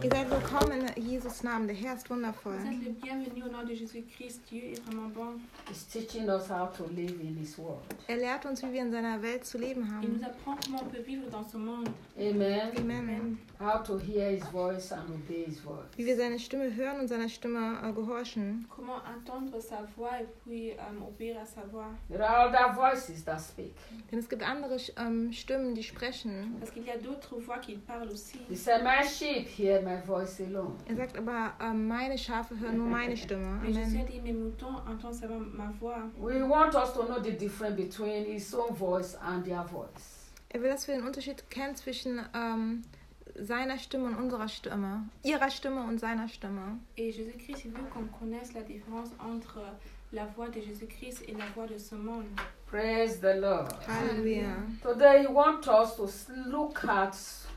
Ihr seid willkommen in Jesus Namen. Der Herr ist wundervoll. Vous êtes le bienvenu au nom de Jésus-Christ. Dieu est vraiment bon. He's teaching us how to live in His world. Er lehrt uns, wie wir in seiner Welt zu leben Il nous haben. apprend comment on peut vivre dans ce monde. Amen. Amen. How to hear His voice and obey His voice. Wie wir seine Stimme hören und seiner Stimme gehorchen. Comment entendre sa voix et puis obéir à sa voix. There are other voices that speak. Denn es gibt andere Stimmen, die sprechen. Parce qu'il y a d'autres voix qui parlent aussi. He said, my sheep hear my voice alone. Er sagt aber, meine Schafe hören nur meine Stimme. Mais Jésus a Amen. dit, mes moutons entendent seulement ma voix. We want us to know the difference between His own voice and their voice. Er will, dass wir den Unterschied kennen zwischen seiner Stimme und unserer Stimme. Ihrer Stimme und seiner Stimme. Et Jésus-Christ, il veut qu'on connaisse la différence entre la voix de Jésus-Christ et la voix de ce monde. Praise the Lord. Halleluja. Today He wants us to look at,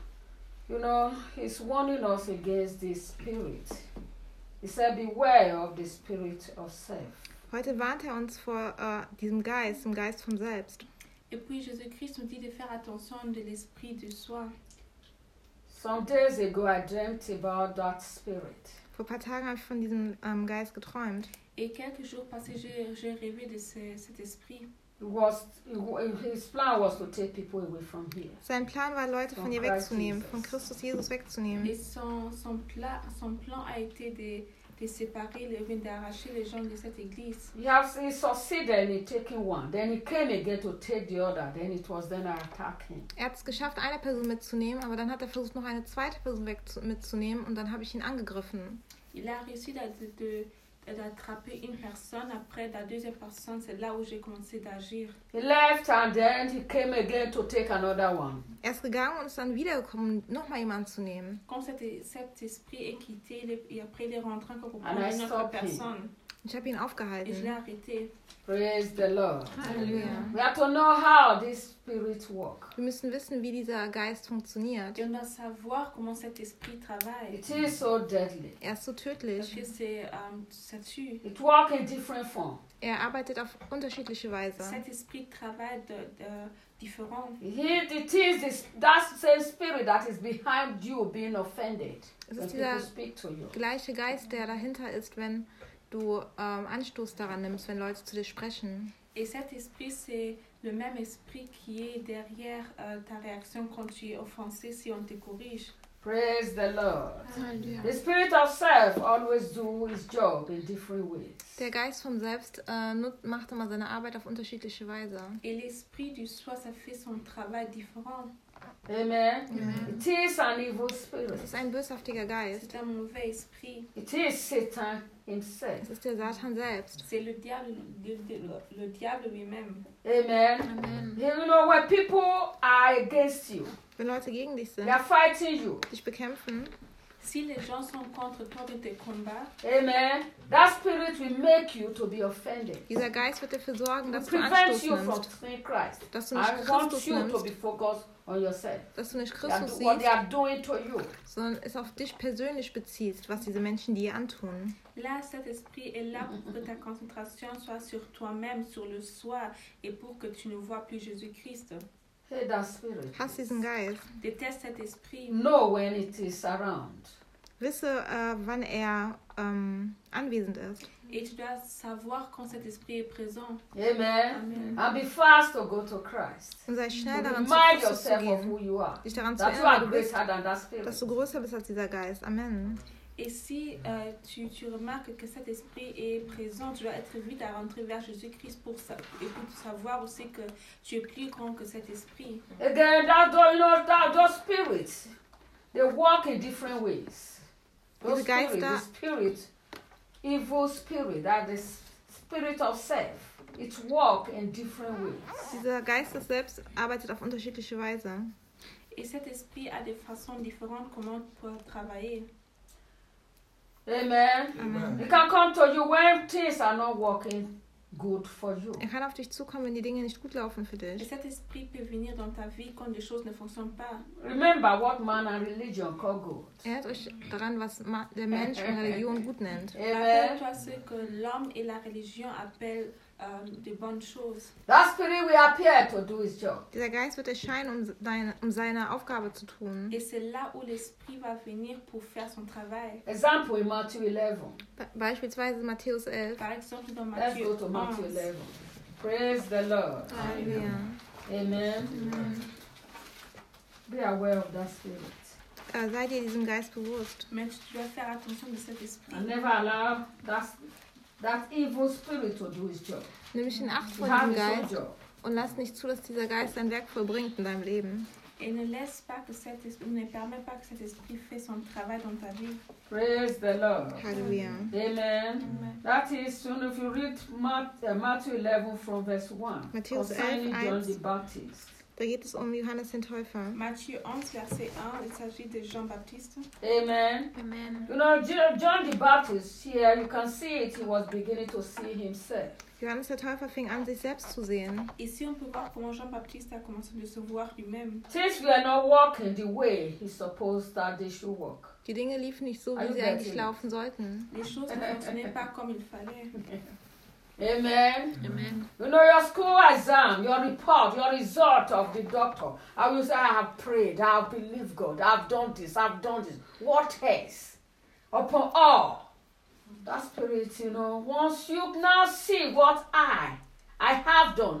He's warning us against the spirit. He said, beware of the spirit of self. Heute warnt er uns vor diesem Geist, dem Geist vom Selbst. Et puis Jésus-Christ nous dit de faire attention de l'esprit de soi. Some days ago I dreamt about that spirit. Vor ein paar Tagen habe ich von diesem Geist geträumt. Et quelques jours passés, j'ai rêvé de cet esprit. His plan was to take people away from here. Sein Plan war, Leute von hier wegzunehmen, von Christus Jesus wegzunehmen. Et son plan a été de séparer, d'arracher les gens de cette église. He succeeded in taking one. Then he came again to take the other. Then I attacked him. Er hat es geschafft, eine Person mitzunehmen, aber dann hat er versucht, noch eine zweite Person mitzunehmen und dann habe ich ihn angegriffen. Il a réussi d'attraper une personne. Après, la deuxième personne, c'est là où j'ai commencé d'agir. He left and then he came again to take another one. Er ist gegangen und ist dann wiedergekommen, nochmal jemanden zu nehmen. Quand cet esprit est quitté, et après il est rentré encore pour And prendre I une autre stopped him. personne. Ich habe ihn Et je l'ai aufgehalten. arrêté. Praise the Lord. Halleluja. We have to know how this spirit works. Wir müssen wissen, wie dieser Geist funktioniert. Et on doit savoir comment cet esprit travaille. It is so deadly. Er ist so Parce tödlich. que ça tue. It works in different forms. Er arbeitet auf unterschiedliche Weise. Cet esprit travaille différent. It is that same spirit that is behind you being offended Es when ist people dieser speak to you. gleiche Geist, der dahinter ist, wenn du Anstoß daran nimmst, wenn Leute zu dir sprechen. Et cet esprit, c'est le même esprit qui est derrière ta réaction quand tu es offensé si on te corrige. Praise the Lord. Halleluja. The spirit of self always do his job in different ways. Der Geist vom Selbst macht immer seine Arbeit auf unterschiedliche Weise. Et l'esprit du soi, ça fait son travail différent. Amen. Amen. It is an evil spirit. Es ist ein böshaftiger Geist. C'est un mauvais esprit. It is Satan himself. Es ist der Satan selbst. C'est le diable lui-même. Amen. Amen. When people are against you, Wenn Leute gegen dich sind, they are fighting you. dich bekämpfen, Si les gens sont contre toi dans tes combats, Amen. That spirit will make you to be offended. dieser Geist wird dafür sorgen, It dass du prevents Anstoß you from nimmst. seeing Christ. Dass du nicht I want Christus you to nimmst. be focused on yourself. Dass du nicht And Christus what they siehst, are doing to you. sondern es auf dich persönlich beziehst, was diese Menschen dir antun. là, cet esprit est là pour que ta concentration soit sur toi-même, sur le soi, et pour que tu ne vois plus Jésus-Christ. Hate that spirit. Hass diesen Geist. Déteste cet esprit. Know when it is around. Wisse, wann er anwesend ist. Et tu dois savoir quand cet esprit est présent. Amen. Amen. And be fast to go to Christ. Und sei schnell daran, zu Remind Christus zu yourself of gehen. who you are. Dich daran zu That you erinnern, are du bist, greater than that dass spirit. du größer bist als dieser Geist. Amen. Et si tu remarques que cet esprit est présent, tu dois être vite à rentrer vers Jésus-Christ pour savoir aussi que tu es plus grand que cet esprit. Again, those spirits, they work in different ways. Those Diese Geister- spirits, the spirit, evil spirit, that the spirit of self, it work in different ways. Dieser Geist des Selbst arbeitet auf unterschiedliche Weise. Et cet esprit a des façons différentes comment pour travailler. Amen. Amen. It can come to you when things are not working good for you. Er kann auf dich zukommen, wenn die Dinge nicht gut laufen für Et dich. cet esprit peut venir dans ta vie quand les choses ne fonctionnent pas. Remember what man and religion call good. Erinnert euch daran, was der Mensch und Religion gut nennt. Amen. Rappelle-toi ce que l'homme et la religion appellent de bonnes choses. That spirit will appear to do his job. Dieser Geist wird erscheinen, um seine Aufgabe zu tun. Et c'est là où l'esprit va venir pour faire son travail. Example in Matthew 11. Beispielsweise Matthäus 11. Par exemple, dans Let's Matthieu go to Matthew 11. 11. Praise the Lord. Halleluja. Amen. Be aware of that spirit. Seid ihr diesem Geist bewusst. Mais tu dois faire attention de cet esprit. And never allow that evil spirit to do his job. Nimm dich in Acht He vor has diesem his own Geist job. und lass nicht zu, dass dieser Geist sein Werk vollbringt in deinem Leben. Et ne laisse pas que cet esprit, ne permets pas que cet esprit fait son travail dans ta vie. Praise the Lord. Halleluja. Amen. Amen. That is, if you read Matthew 11 from verse 1, Matthäus concerning 11, John 1. the Baptist. Da geht es um Johannes den Täufer. Matthieu 11, verset 1, il s'agit de Jean-Baptiste. Amen. Amen. You know, John the Baptist, here you can see it, he was beginning to see himself. Johannes der Täufer fing an, sich selbst zu sehen. Ici, on peut voir comment Jean-Baptiste a commencé de se voir lui-même. Things were not working the way he supposed that they should work. Die Dinge liefen nicht so, Are wie you sie eigentlich getting it? laufen sollten. Les choses ne fonctionnaient pas comme il fallait. Amen. Amen. You know, your school exam, your report, your result of the doctor. I will say, I have prayed, I have believed God, I've done this, I've done this. What else? Upon all, that spirit, you know, once you now see what I have done.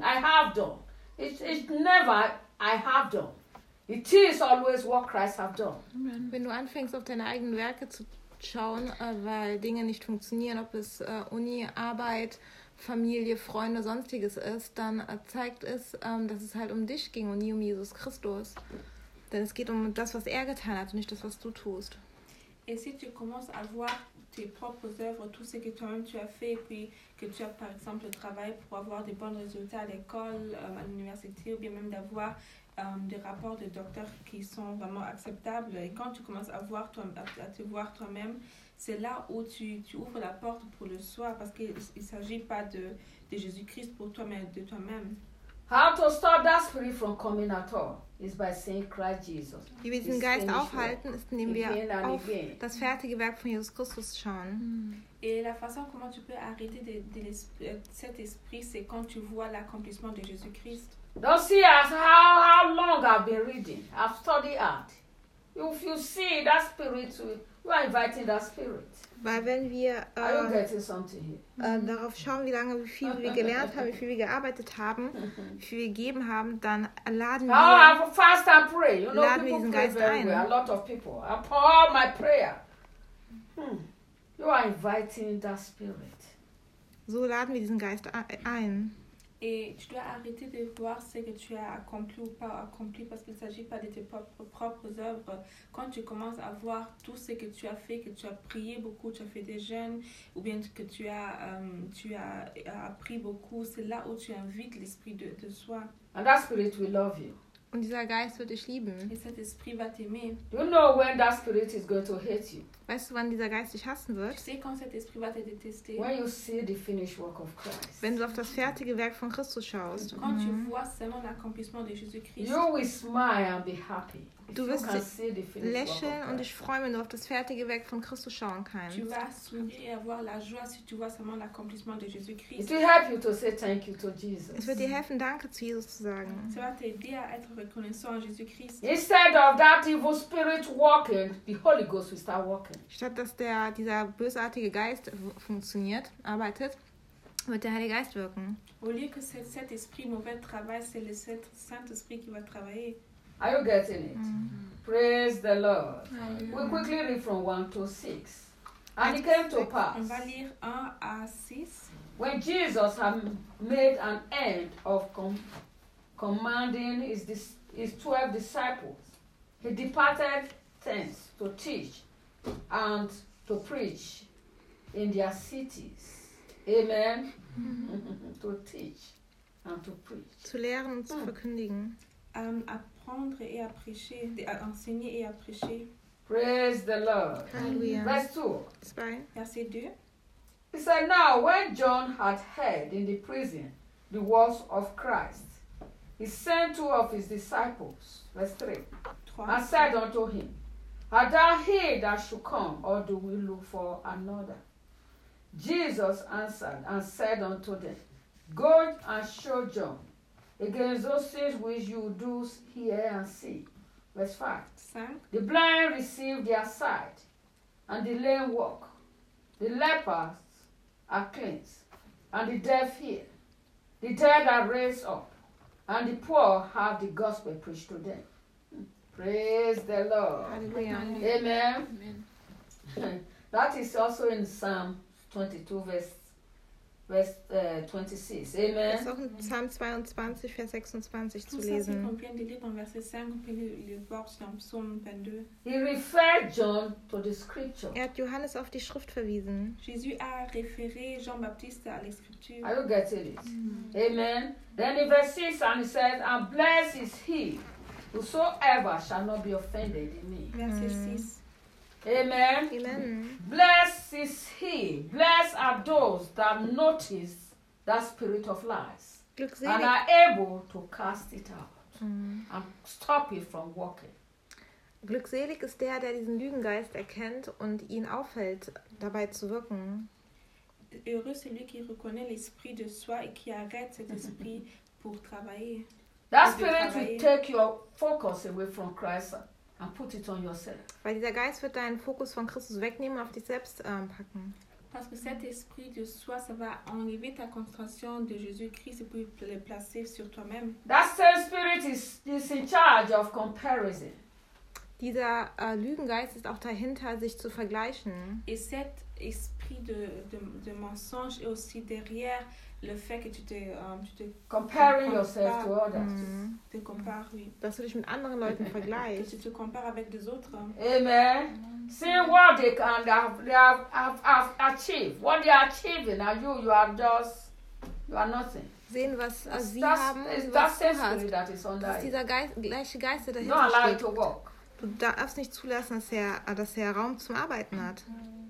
It's never I have done. It is always what Christ have done. Wenn du anfängst, auf deine eigenen Werke zu schauen, weil Dinge nicht funktionieren, ob es Uni, Arbeit, Familie, Freunde, sonstiges ist, dann zeigt es, dass es halt um dich ging und nie um Jesus Christus. Denn es geht um das, was er getan hat und nicht das, was du tust. Et si tu commences à voir tes propres œuvres, tout ce que toi-même tu as fait, et puis que tu as par exemple travaillé pour avoir des bons résultats à l'école, à l'université, ou bien même d'avoir des rapports de docteurs qui sont vraiment acceptables, et quand tu commences à te voir toi-même, c'est là où tu ouvres la porte pour le soi, parce qu'il ne s'agit pas de Jésus-Christ pour toi, mais de toi-même. How to stop that spirit from coming at all is by saying Christ Jesus. Wie wir diesen His Geist finished aufhalten, ist, indem wir Again and auf again. das fertige Werk von Jesus Christus schauen. Et la façon comment tu peux arrêter cet esprit, c'est quand tu vois l'accomplissement de Jésus-Christ. Don't see as how long I've been reading. I've studied art. If you see that spirit, you are inviting that spirit. Weil wenn wir Are you getting something here? darauf schauen, wie viel wir gelernt haben, wie viel wir gearbeitet haben, wie viel wir gegeben haben, dann laden How wir I fast and pray. You know, Laden wir people diesen pray Geist very ein. well. A lot of people. I pour all my prayer. You are inviting that spirit. so laden wir diesen Geist ein. Et tu dois arrêter de voir ce que tu as accompli ou pas accompli parce qu'il ne s'agit pas de tes propres œuvres. Quand tu commences à voir tout ce que tu as fait, que tu as prié beaucoup, tu as fait des jeûnes ou bien que tu as appris beaucoup, c'est là où tu invites l'esprit de soi. And that spirit will love you. Und dieser Geist wird dich lieben. Et cet esprit va t'aimer. You know when that spirit is going to hate you? Weißt du, wann dieser Geist dich hassen Tu wird? sais quand cet esprit va te détester. When you see the finished work of Christ. Wenn du auf das fertige Werk von Christus schaust. Quand tu vois seulement l'accomplissement de Jésus-Christ. You will smile and be happy. If Du you wirst can see the finished work lächeln of und Christ. dich freuen, wenn du auf das fertige Werk von Christus schauen Tu kannst. vas sourire et avoir la joie si tu vois seulement l'accomplissement de It Jésus-Christ. will help you to say thank you to Jesus. Es wird dir helfen, Danke zu Jesus zu sagen. Ça va t'aider à être reconnaissant à Jésus-Christ. Instead of that evil spirit walking, the Holy Ghost will start walking. Statt dass dieser bösartige Geist arbeitet, wird der Heilige Geist wirken. Au lieu que cet esprit mauvais travaille, c'est le Saint-Esprit qui va travailler. Are you getting it? Praise the Lord. We quickly read from 1 to 6. And it came to On pass, va lire 1 à 6. when Jesus had made an end of commanding his 12 disciples, he departed thence to teach and to preach in their cities. Amen. To teach and to preach. Zu lehren und zu verkündigen. Apprendre et à prêcher, à enseigner et à prêcher. Praise the Lord. Halleluja. Verse 2. 2. Verset 2. He said, now when John had heard in the prison the words of Christ, he sent 2 of his disciples, verse 3, 3. and said unto him, art thou he that should come, or do we look for another? Jesus answered and said unto them, Go and show John against those things which you do hear and see. Verse 5. 5. The blind receive their sight, and the lame walk. The lepers are cleansed, and the deaf hear. The dead are raised up, and the poor have the gospel preached to them. Praise the Lord. Halleluja. Amen. That is also in Psalm 22, verse 26. Das ist Amen. auch in Psalm 22, Vers 26 zu Tout ça, c'est lesen. qu'on vient de lire dans verset 5, on peut le voir dans Psaume 22. He referred John to the scripture. Er hat Johannes auf die Schrift verwiesen. Jésus a référé Jean-Baptiste à l'Écriture. Are you getting it? Amen. Then in verse 6, and he says, and blessed is he whosoever shall not be offended in me. Verset 6. Amen. Amen. Blessed is he, blessed are those that notice that spirit of lies and Glückselig, are able to cast it out and stop it from working. glückselig ist der diesen Lügengeist erkennt und ihn aufhält, dabei zu wirken. Heureux celui qui reconnaît l'esprit de soi et qui arrête cet esprit pour travailler. That spirit will take your focus away from Christ and put it on yourself. Weil dieser Geist wird deinen Fokus von Christus wegnehmen und auf dich selbst packen. Parce que cet esprit de soi, ça va enlever ta concentration de Jésus-Christ et puis le placer sur toi-même. That same spirit is in charge of comparison. Dieser Lügengeist ist auch dahinter, sich zu vergleichen. Et cet esprit de mensonge est aussi derrière le fait que tu te Comparing yourself to others. te compares, oui. Dass du dich mit anderen Leuten Que vergleichst. tu te compares avec des autres. Amen. Seeing what they have achieved, what they are achieving, and you are nothing. Sehen, was sie That's haben und that was same du hast. spirit that is under Das ist it. dieser gleiche Geist, der Don't dahinter allow it steht. to work. Du darfst nicht zulassen, dass er Raum zum Arbeiten hat.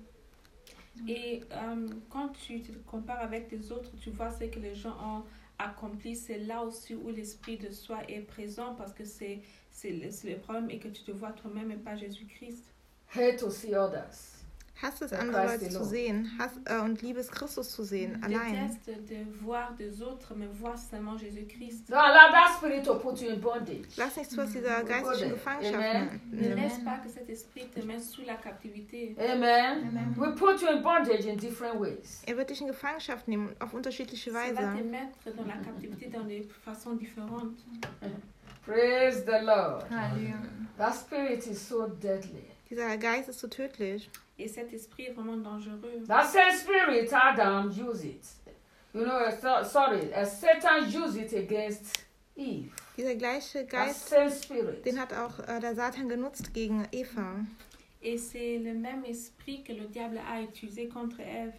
Et quand tu te compares avec les autres, tu vois ce que les gens ont accompli. C'est là aussi où l'esprit de soi est présent parce que c'est le problème et que tu te vois toi-même et pas Jésus-Christ. Hate to see others. Hass es, Der andere Christ Leute zu alone. sehen. Und liebe es, Christus zu sehen, allein. Déteste de voir des autres, mais voir seulement Jésus-Christ. Don't allow that spirit to put you in bondage. Lass nicht zu, dass dieser geistliche Gefangenschaft Amen. Ne nimmt. laisse pas que cet esprit te mette sous la captivité. Amen. We put you in bondage in different ways. Er wird dich in Gefangenschaft nehmen, auf unterschiedliche Ça va te Weise. mettre dans la captivité dans des façons différentes. Praise the Lord. Halleluja. That spirit is so deadly. Dieser Geist ist so tödlich. Et cet esprit est vraiment dangereux. That same spirit, Adam used it. You know, Satan used it against Eve. Dieser gleiche That Geist, same spirit. den hat auch der Satan genutzt gegen Eva. Et c'est le même esprit que le diable a utilisé contre Ève.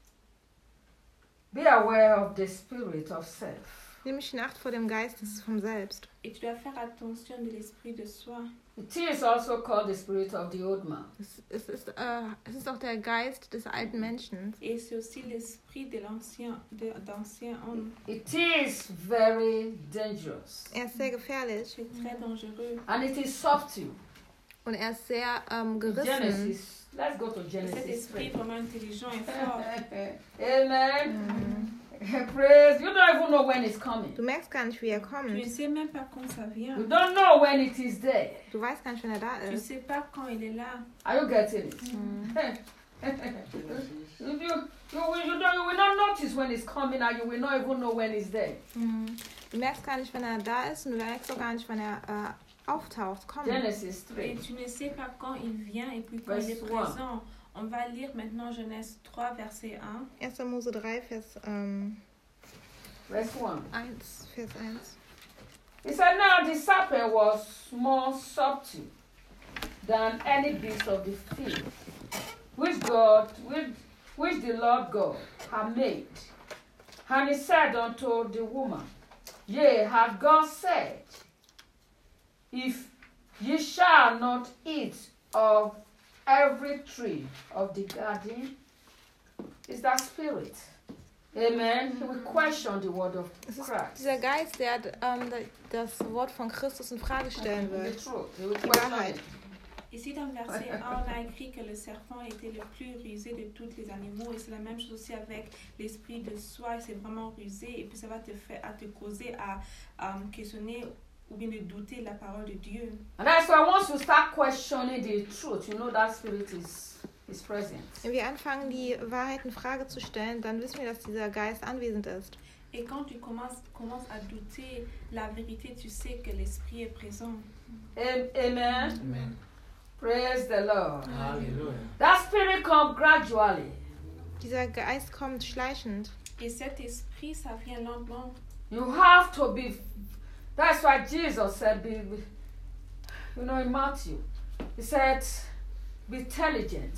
Be aware of the spirit of self. Nimm mich in Acht vor dem Geist vom Selbst. Et tu dois faire attention de l'esprit de soi. It is also called the spirit of the old man. Es ist auch der Geist des alten Menschen. Et c'est aussi l'esprit de d'ancien homme. It is very dangerous. Er ist sehr gefährlich C'est très dangereux. And it is subtle. und er ist sehr gerissen. Genesis. Let's go to Et cet Genesis esprit 3. vraiment intelligent et fort. Amen. Praise. You don't even know when it's coming. Du merkst gar nicht, wie er Tu kommt. ne sais même pas quand ça vient. You don't know when it is there. Du weißt gar nicht, wenn er da Tu ist. sais pas quand il est là. Are you getting it? You will not notice when it's coming and you will not even know when it's there. Du merkst gar nicht, wenn er da ist und du merkst auch gar nicht, wenn er auftaucht, kommt. Genesis Et 3. tu ne sais pas quand il vient et puis quand il est Verse présent. On va lire maintenant Genèse 3, verset 1. 1. Mose 3, Vers Verse 1. 1. Vers 1. He said, now the serpent was more subtle than any beast of the field, which the Lord God had made. And he said unto the woman, Yea, hath God said, if ye shall not eat of every tree of the garden, is that spirit. Amen. He will question the word of Es ist Christ. dieser Geist, der das Wort von Christus in Frage stellen The wird. truth. He will Die question Wahrheit. it. Ici, dans le verset 1, on a écrit que le serpent était le plus rusé de tous les animaux. Et c'est la même chose aussi avec l'esprit de soi. C'est vraiment rusé. Et puis, ça va te causer à questionner ou bien de douter de la parole de Dieu. And that's why once you start questioning the truth, you know that spirit is present. Wenn wir anfangen, die Wahrheit in Frage zu stellen, dann wissen wir, dass dieser Geist anwesend ist. Et quand tu commences à douter la vérité, tu sais que l'esprit est présent. Amen. Amen. Praise the Lord. Hallelujah. That spirit comes gradually. Dieser Geist kommt schleichend. Et cet esprit, ça vient lentement. You have to be. That's why Jesus said, you know, in Matthew, he said, be intelligent,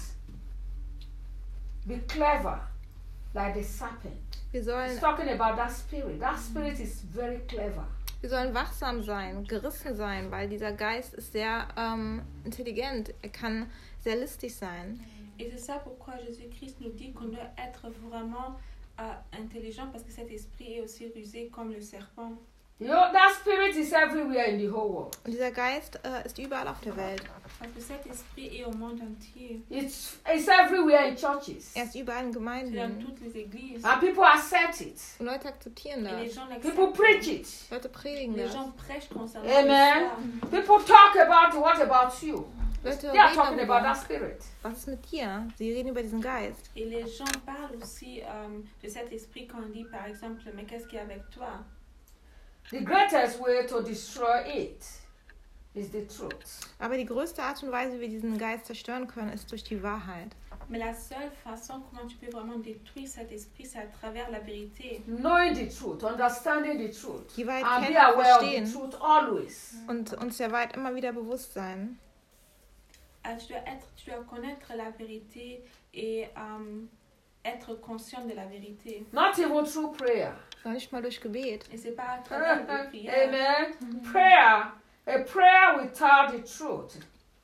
be clever, like the serpent. He's talking about that spirit. That spirit is very clever. Wir sollen wachsam sein, gerissen sein, weil dieser Geist ist sehr intelligent. Er kann sehr listig sein. Et c'est ça pourquoi Jésus-Christ nous dit qu'on doit être vraiment intelligent, parce que cet esprit est aussi rusé comme le serpent. You know, that spirit is everywhere in the whole world. Und dieser Geist ist überall auf der Welt. Parce que cet esprit est au monde entier. It's everywhere in churches. Er ist überall in C'est dans Gemeinden. toutes les églises. And people accept it. Und Leute akzeptieren Et les das. gens People l'acceptent. preach it. Leute predigen Les das. gens prêchent concernant Amen. ça. People talk about what about you? Leute They are reden talking about that darüber. spirit. Was ist mit dir? Sie reden über diesen Geist. Et les gens parlent aussi de cet esprit quand on dit par exemple, mais qu'est-ce qu'il y a avec toi? The greatest way to destroy it is the truth. Aber die größte Art und Weise, wie wir diesen Geist zerstören können, ist durch die Wahrheit. Mais la seule façon comment tu peux vraiment détruire cet esprit, c'est à travers la vérité. Knowing the truth, understanding the truth, Die Wahrheit and be kennen und aware of the verstehen truth always. und uns der Wahrheit immer wieder bewusst sein. Tu dois connaître la vérité et être conscient de la vérité. Not even through prayer. Noch nicht mal durch Gebet. Et c'est pas à travers la prière. Amen. Prayer, a prayer without the truth.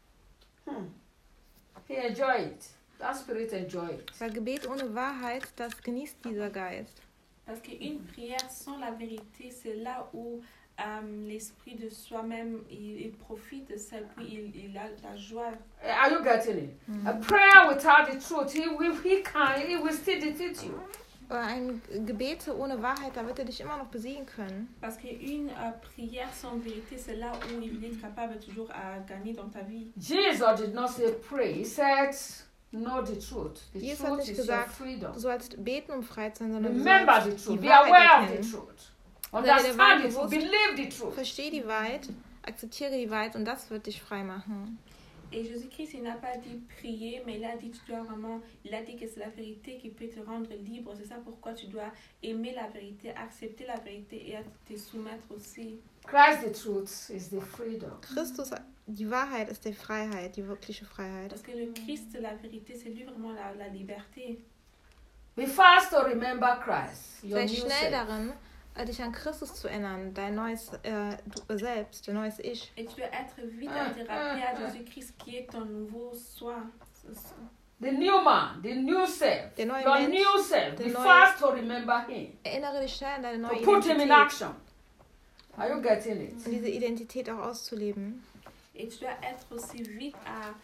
He enjoy it. That spirit enjoy it. Weil Gebet ohne Wahrheit, das genießt dieser Geist. Parce qu'une prière sans la vérité, c'est là où l'esprit de soi-même, il profite de ça, puis il a la joie. Are you getting it? A prayer without the truth, he will still defeat you. Aber ein Gebet ohne Wahrheit, da wird er dich immer noch besiegen können. Parce qu'une prière sans vérité, c'est là où il est capable toujours à gagner dans ta vie. Jesus did not say pray. He said, know the truth. The Jesus hat truth nicht is your gesagt, freedom. du sollst beten, um frei zu sein, sondern du Remember the sollst truth. die Be Wahrheit aware of the erkennen. truth. Sei dir der Understand Wahrheit it. bewusst. Believe the truth. Versteh die Wahrheit, akzeptiere die Wahrheit und das wird dich frei machen. Et Jésus-Christ, il n'a pas dit prier, mais il a dit il a dit que c'est la vérité qui peut te rendre libre. C'est ça pourquoi tu dois aimer la vérité, accepter la vérité et te soumettre aussi. Christ the truth is the freedom. Christus, die Wahrheit ist die Freiheit, die wirkliche Freiheit. Parce que le Christ, la vérité, c'est lui vraiment la liberté. Be fast to remember Christ, your Sei new schnell self. darin, dich an Christus zu erinnern, dein neues du Selbst, dein neues Ich. Et tu dois être vite à te rappeler à Jésus-Christ qui est ton nouveau soi. The new man, the new self, Der neue your Mensch, new self. der Be neue- fast to remember him. Erinnere dich schnell an deine neue To put him in Identität action. Are you getting it? und diese Identität auch auszuleben. Et tu dois être aussi vite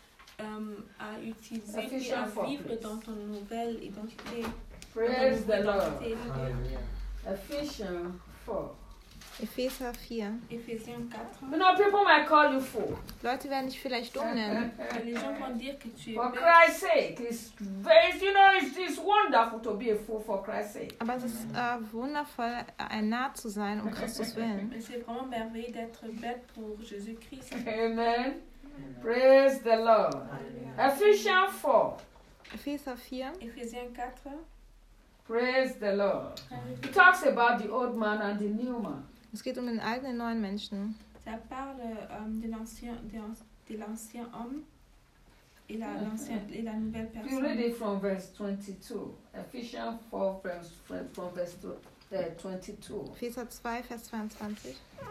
à utiliser et Ephesians à 4, vivre please. dans ton nouvelle identité. Praise the Lord. Hallelujah. Ephesians 4. Epheser 4. Éphésiens 4. You know, people might call you fool. Leute werden dich vielleicht dumm nennen. Les gens vont dire que tu es For bête. Christ's sake, it's wonderful to be a fool for Christ's sake. Aber es ist wundervoll, ein Narr zu sein, um Christus willen. Mais c'est vraiment merveilleux d'être bête pour Jésus-Christ. Amen. Praise the Lord. Ephesians 4. Epheser 4. Éphésiens 4. Praise the Lord. It talks about the old man and the new man. Es geht um den alten und den neuen Menschen. Ça parle de l'ancien homme et la nouvelle You read personne. it from verse 22. Ephesians 4, from verse 22. Epheser 2, Vers 22.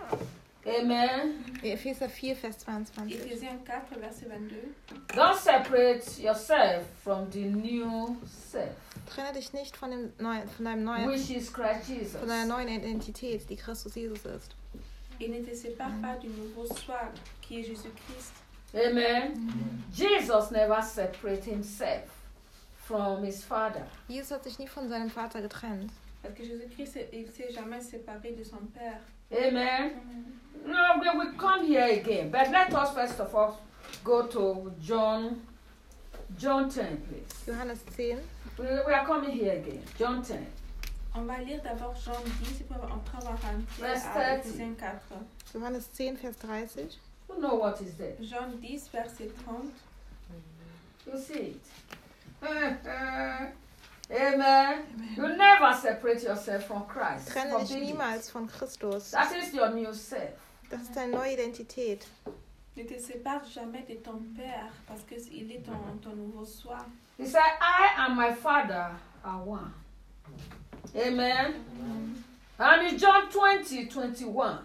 Amen. Epheser 4, Vers 22. Éphésiens 4, verset 22. Don't separate yourself from the new self, Trenne dich nicht von deinem neuen, which is Christ Jesus. von deiner neuen Identität, die Christus Jesus ist. Et ne te sépare pas du nouveau soi qui est Jésus-Christ. Amen. Jesus never separated himself from his Father. Jesus hat sich nie von seinem Vater getrennt. Parce que Jésus-Christ, il s'est jamais séparé de son Père. Amen. No, we will come here again. But let us first of all go to John 10, please. Johannes 10. We are coming here again. John 10. On va lire d'abord Jean 10 et puis après on va rentrer Verse à 30. Éphésiens 4. Johannes 10, Vers 30. You know what is there. Jean 10, verset 30. You see it. Amen. You never separate yourself from Christ. Trenne dich Forbid it. niemals von Christus. That is your new self. Das ist deine neue Identität. Ne te sépare jamais de ton Père parce qu'il est ton nouveau soi. He said, I and my Father are one. Amen. And in John 20, 21.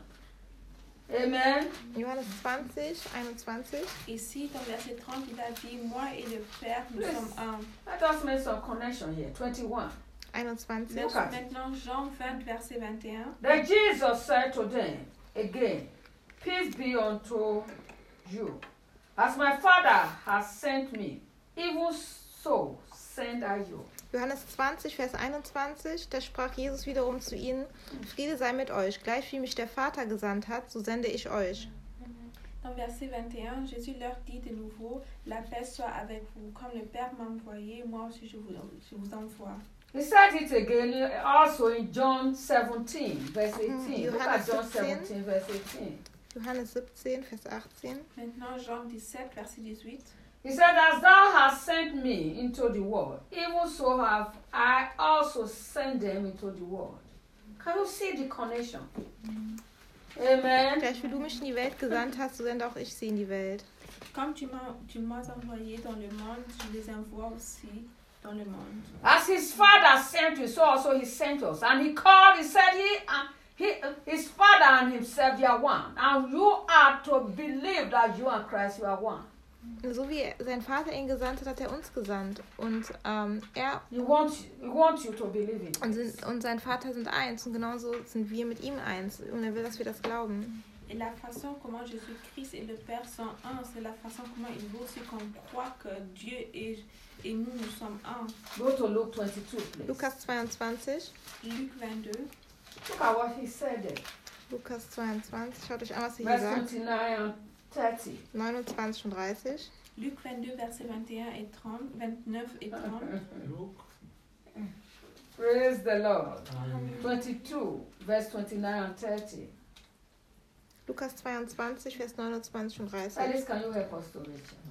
Amen. Johannes 20, 21. Ici, dans verset 30, il a dit, moi et le Père, nous Yes. sommes un. Let us make some connection here. 21. 21. Look at it. Maintenant, Jean 20, verset 21. Then Jesus said to them again, peace be unto you. As my Father has sent me, even so send I you. Johannes 20, Vers 21, da sprach Jesus wiederum zu ihnen, Friede sei mit euch, gleich wie mich der Vater gesandt hat, so sende ich euch. Dans verset 21, Jésus leur dit de nouveau, la paix soit avec vous. Comme le Père m'a envoyé, moi aussi je vous envoie. He said it again also in John 17, verse 18. Look at Johannes John 17. 17, verse 18. Johannes 17, Vers 18. Maintenant, Jean 17, verset 18. He said, as thou hast sent me into the world, even so have I also sent them into the world. Can you see the connection? Amen. Gleich wie du mich in die Welt gesandt hast, so sende auch ich sie in die Welt. Comme tu m'as envoyé dans le monde, je les envoie aussi dans le monde. As his Father sent you, so also he sent us. And he called, he said, his Father and himself, they are one. And you are to believe that you and Christ, you are one. So wie sein Vater ihn gesandt hat, hat er uns gesandt. Und He wants you to believe it. und sein Vater sind eins. Und genauso sind wir mit ihm eins. Und er will, dass wir das glauben. Et la façon comment Jésus-Christ et le Père sont un, c'est la façon comment il veut aussi qu'on croit que Dieu et nous, nous sommes un. Go to Luke 22, please. Lukas 22. Luc 22, Look at what he said there. Lukas 22. Schaut euch an, was er hier Verse sagt. 29 and 30. 29 und 30. Luc 22, verset 21 et 30, 29 et 30. Praise the Lord. 22, verse 29 and 30. Lukas 22, Vers 29 und 30. Alice, can you help us to read it?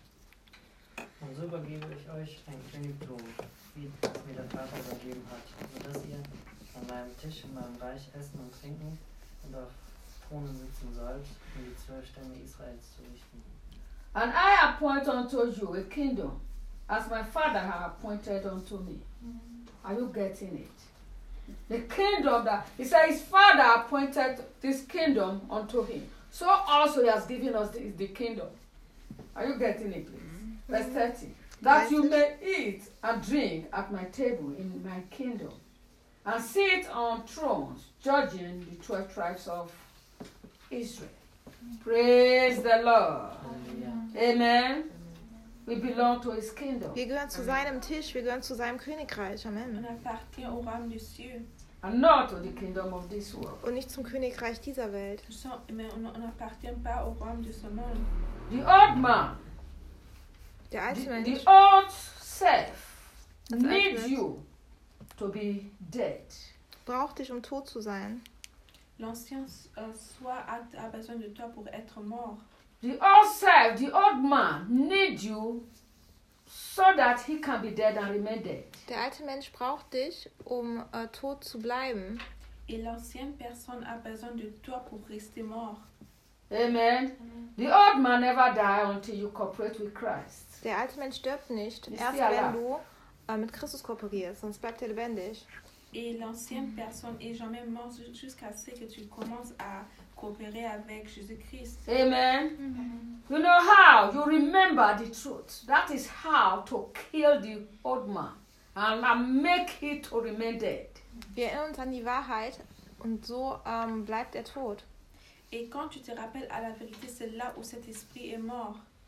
Und so übergebe ich euch ein Königtum, wie es mir der Vater übergeben hat, sodass ihr an meinem Tisch in meinem Reich essen und trinken und auf Thronen sitzen sollt, um die 12 Stämme Israels zu richten. And I appoint unto you a kingdom, as my Father hath appointed unto me. Are you getting it? The kingdom that, he said his Father appointed this kingdom unto him. So also he has given us the kingdom. Are you getting it, please? Verse 30. That you may eat and drink at my table in my kingdom, and sit on thrones, judging the 12 tribes of Israel. Praise the Lord. Halleluja. Amen. We belong to his kingdom. Wir gehören zu seinem Tisch, wir gehören zu seinem Königreich. On Amen. appartient au royaume des cieux. And not to the kingdom of this world. Und nicht zum Königreich dieser Welt. Mais on n'appartient pas au royaume de ce monde. The old man, Der alte the Mensch, old self, Das alte needs Mensch. you to be dead. braucht dich, um tot zu sein. L'ancien soi a besoin de toi pour être mort. The old self, the old man, needs you so that he can be dead and remain dead. Der alte Mensch braucht dich, um tot zu bleiben. Et l'ancienne personne a besoin de toi pour rester mort. Amen. The old man never die until you cooperate with Christ. Der alte Mensch stirbt nicht, Ist erst sie allein? wenn du mit Christus kooperierst, sonst bleibt er lebendig. Et l'ancienne personne est jamais morte jusqu'à ce que tu commences à coopérer avec Jésus-Christ. Amen. You know how? You remember the truth. That is how to kill the old man and make it to remain dead. Wir erinnern uns an die Wahrheit und so bleibt er tot. Et quand tu te rappelles à la vérité, c'est là où cet esprit est mort.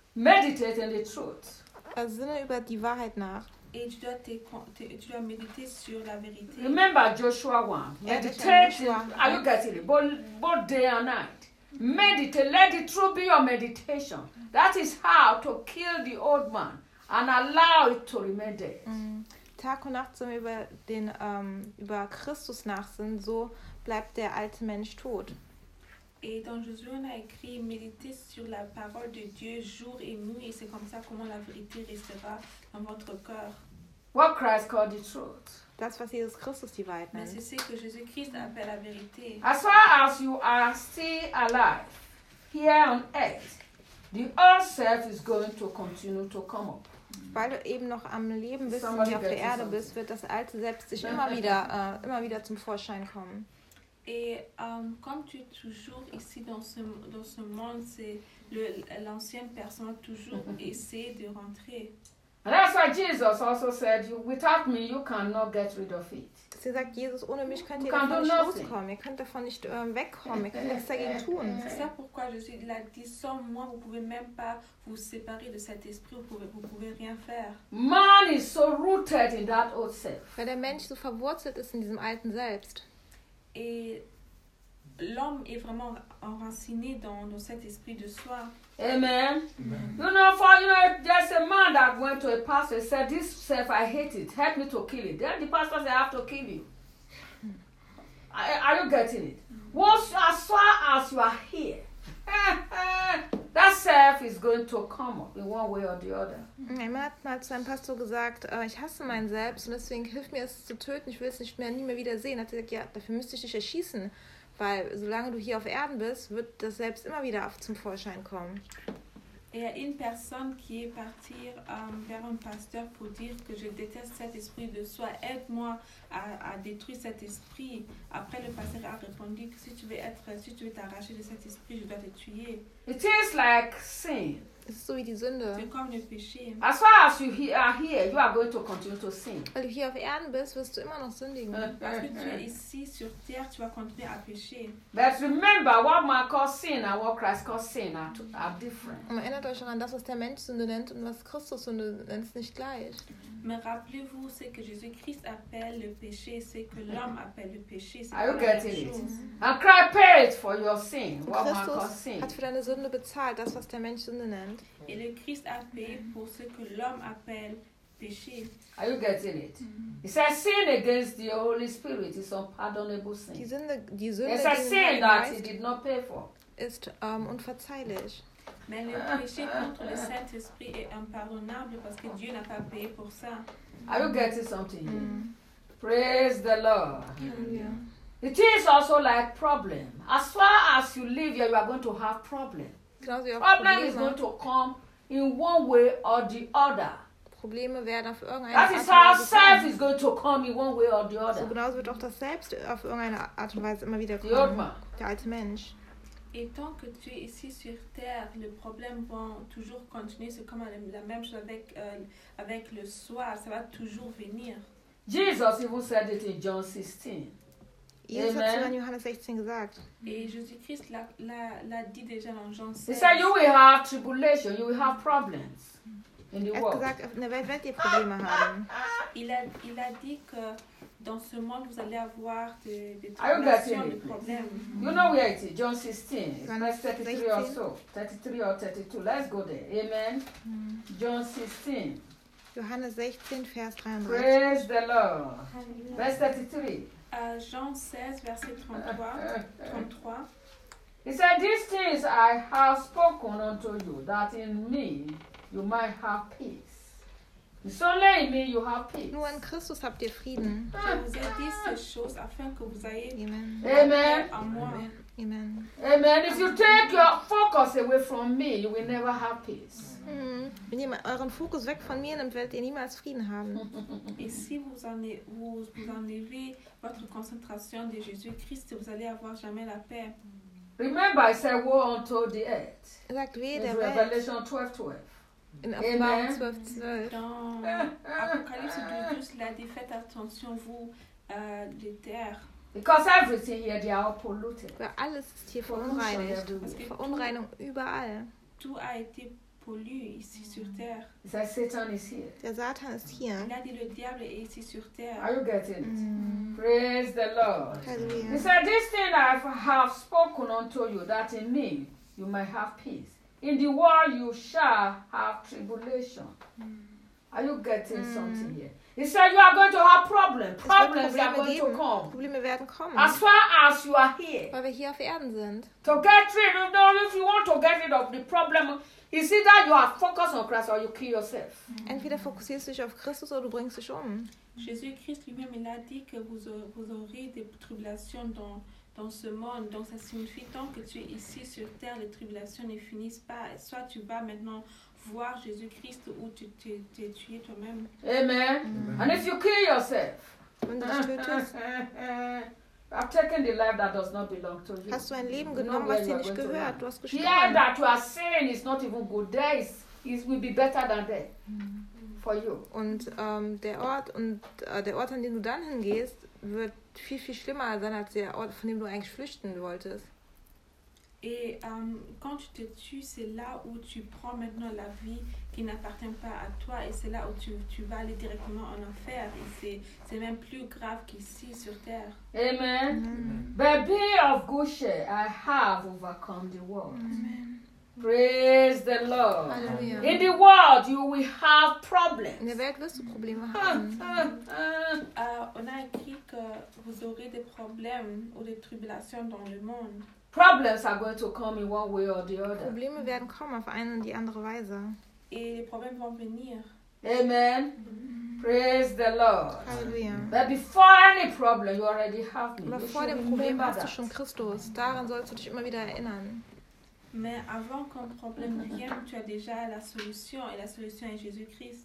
Meditate in the truth. Sinne über die Wahrheit nach. Et tu dois méditer sur la vérité. Remember Joshua 1. Meditate. Are you getting it? Both day and night. Meditate. Let the truth be your meditation. That is how to kill the old man and allow it to remain dead. Tag und Nacht sollen wir über Christus nachsinnen, so bleibt der alte Mensch tot. Et dans Josué, on a écrit méditer sur la parole de Dieu jour et nuit, et c'est comme ça comment la vérité restera dans votre cœur. What Christ called the truth. Das, was Jesus Christus die Wahrheit Mais c'est nennt. ce que Jésus-Christ appelle la vérité. As far as you are still alive here on earth, the old self is going to continue to come up. Weil du eben noch am Leben bist und Somebody hier auf der gets Erde something. bist, wird das alte Selbst sich immer wieder zum Vorschein kommen. Et comme tu es toujours ici dans ce monde, c'est l'ancienne personne toujours essaie de rentrer. And that's why Jesus also said, without me, you cannot get rid of it. Sie sagt, Jesus, ohne mich könnt You ihr can davon do nicht nothing. loskommen, ihr könnt davon nicht wegkommen, ihr könnt nichts dagegen tun. C'est ça pourquoi Jésus l'a dit, sans moi, vous pouvez même pas vous séparer de cet esprit, vous pouvez rien faire. Man is so rooted in that old self. Weil der Mensch so verwurzelt ist in diesem alten Selbst. Et l'homme est vraiment enraciné dans cet esprit de soi. Amen. Amen. There's a man that went to a pastor and said, this self, I hate it. Help me to kill it. Then the pastor said, I have to kill you. Are you getting it? Once, as far as you are here, that self is going to come up in one way or the other. Ein Mann hat mal zu einem Pastor gesagt, ich hasse mein Selbst und deswegen hilf mir es zu töten, ich will es nie mehr wieder sehen. Hat er gesagt, ja, dafür müsste ich dich erschießen, weil solange du hier auf Erden bist, wird das Selbst immer wieder zum Vorschein kommen. Et il y a une personne qui est partie vers un pasteur pour dire que je déteste cet esprit de soi, aide-moi à détruire cet esprit. Après, le pasteur a répondu que si tu veux t'arracher de cet esprit, je dois te tuer. It is like sin. Es ist so wie die Sünde. C'est comme le péché. As far as you are here, you are going to continue to sin. Weil du hier auf Erden bist, wirst du immer noch sündigen. Parce que tu es ici sur terre, tu vas continuer à pécher. But remember, what man calls sin and what Christ calls sin are different. Und erinnert euch daran, das, was der Mensch Sünde nennt und was Christus Sünde nennt, ist nicht gleich. Mais rappelez-vous, ce que Jésus-Christ appelle le péché, ce que l'homme appelle le péché. C'est Are you pas la même getting it? chose. And Christ paid for your sin, Und what man calls Christus sin. hat für deine Sünde bezahlt, das, was der Mensch Sünde nennt. Et le Christ a payé pour ce que l'homme appelle péché. Are you getting it? He says sin against the Holy Spirit is unpardonable Die sin. Sünde It's a gegen den sin Heiligen that he Geist did not pay for. ist unverzeihlich. Mais le péché contre le Saint-Esprit est impardonnable parce que Dieu n'a pas payé pour ça. Are you getting something here? Praise the Lord. Halleluja. It is also like problem. As far as you live here, you are going to have problem. Genauso wie auch Problem is going Probleme. to come in one way or the other. Probleme werden auf irgendeine That Art is und how Weise self kommen. is going to come in one way or the So other. genauso wird auch das Selbst auf irgendeine Art und Weise immer wieder The old kommen. man. Der alte Mensch. Et tant que tu es ici sur terre, les problèmes vont toujours continuer. C'est comme la même chose avec le soi, ça va toujours venir. Jesus even said it in John 16. Jesus hat Amen. sogar in Johannes 16 gesagt. Et Jésus-Christ l'a dit déjà dans Jean He 16. said, you will have tribulation, you will have problems in the Er hat world. gesagt, in der Welt werdet ihr Probleme haben. Il a dit que dans ce monde, vous allez avoir des Are you tribulations, getting des it? problèmes. You know where it is? John 16. It's John verse 33 or 16. so. 33 or 32. Let's go there. Amen. John 16. Johannes 16, Vers 33. Praise the Lord. Verse 33. Jean 16, verset 33. He said, these things I have spoken unto you, that in me you might have peace. It's only in me you have peace. Nur in Christus habt ihr Frieden. Je vous ai dit ces choses afin que vous ayez Amen. Amen. en moi. Amen. Amen. If you take your focus away from me, you will never have peace. Wenn ihr euren Fokus weg von mir nimmt, werdet ihr niemals Frieden haben. Et si vous enlevez votre concentration de Jésus-Christ, vous allez avoir jamais la paix. Remember, I said, woe unto the earth. Er sagt, wehe In der Welt. Revelation 12:12. In Offenbarung Amen. 12,12. Dans Apocalypse 12, il a dit faites attention, vous, les terres. Because everything here, they are all polluted. Weil alles ist hier verunreinigt. Verunreinigung überall. Tout a été pollue ici sur terre. He said, Satan is here. Der Satan ist hier. Il a dit le diable est ici sur terre. Are you getting it? Praise the Lord. He Halleluja. said, this thing I have spoken unto you, that in me you may have peace. In the world you shall have tribulation. Are you getting something here? He said, you are going to have problems. Problems are going to come. Probleme werden kommen, As far as you are here. weil wir hier auf Erden sind. To get rid of, no, if you want to get rid of the problem, it's either you are focused on Christ or you kill yourself. Entweder fokussierst du dich auf Christus oder du bringst dich um. Jésus-Christ lui-même, il a dit que vous aurez des tribulations dans ce monde. Donc ça signifie tant que tu es ici sur terre, les tribulations ne finissent pas. Soit tu vas maintenant voir Jésus-Christ ou tu t'es tué toi-même. Amen. And if you kill yourself, Wenn du dich tötest, I've taken the life that does not belong to you. hast du ein Leben You know genommen, where was you dir are nicht going to gehört. land. Du hast Here gestorben. that you are saying is not even good. There is, it will be better than there for you. Und der Ort, an den du dann hingehst, wird viel, viel schlimmer sein als der Ort, von dem du eigentlich flüchten wolltest. Et quand tu te tues, c'est là où tu prends maintenant la vie qui n'appartient pas à toi et c'est là où tu vas aller directement en enfer. Et c'est même plus grave qu'ici sur terre. Amen. But be of good cheer. I have overcome the world. Praise the Lord. Halleluja. In the world, you will have In problems. der Welt wirst du Probleme haben. On a écrit que vous aurez des problèmes ou des tribulations dans le monde. Problems are going to come in one way or the other. Probleme werden kommen auf eine und die andere Weise. Et les problèmes vont venir. Amen. Praise the Lord. Halleluja. But before any problem, you already have me. Aber You vor should dem Problem remember hast du that. schon Christus. Daran sollst du dich immer wieder erinnern. Mais avant qu'un problème vienne, tu as déjà la solution et la solution est Jésus-Christ.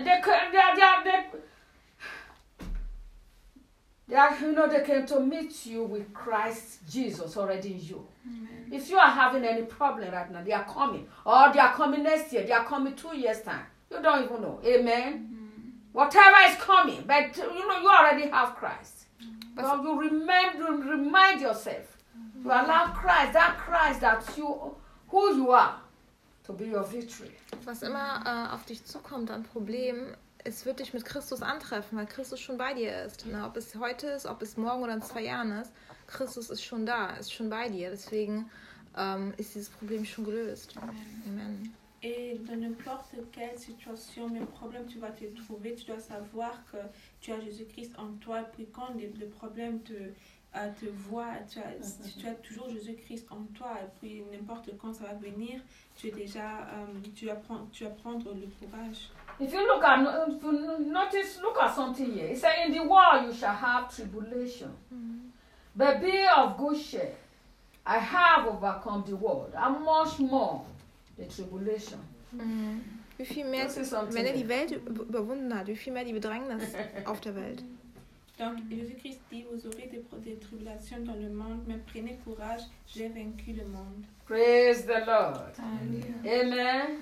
They came to meet you with Christ Jesus already in you. If you are having any problem right now, they are coming. Or they are coming next year. They are coming 2 years' time. You don't even know. Amen. Whatever is coming, but you know you already have Christ. But you remind yourself. You allow Christ that you, who you are, to be your victory. Was immer auf dich zukommt an Problemen, es wird dich mit Christus antreffen, weil Christus schon bei dir ist. Na, ob es heute ist, ob es morgen oder in 2 Jahren ist, Christus ist schon da, ist schon bei dir. Deswegen ist dieses Problem schon gelöst. Amen. Et dans n'importe quelle situation, même problème, tu vas te trouver, tu dois savoir que tu as Jésus-Christ en toi. Puis quand le problème te voit, tu as toujours Jésus-Christ en toi. Et puis n'importe quand ça va venir, tu vas prendre le courage. If you notice, look at something here. It says, in the world you shall have tribulation. But be of good cheer. I have overcome the world, and much more the tribulation. Wie viel mehr, Das ist something wenn er there. die Welt überwunden hat, wie viel mehr die Bedrängnis auf der Welt. Donc Jésus-Christ dit, vous aurez des tribulations dans le monde, mais prenez courage, j'ai vaincu le monde. Praise the Lord. Amen.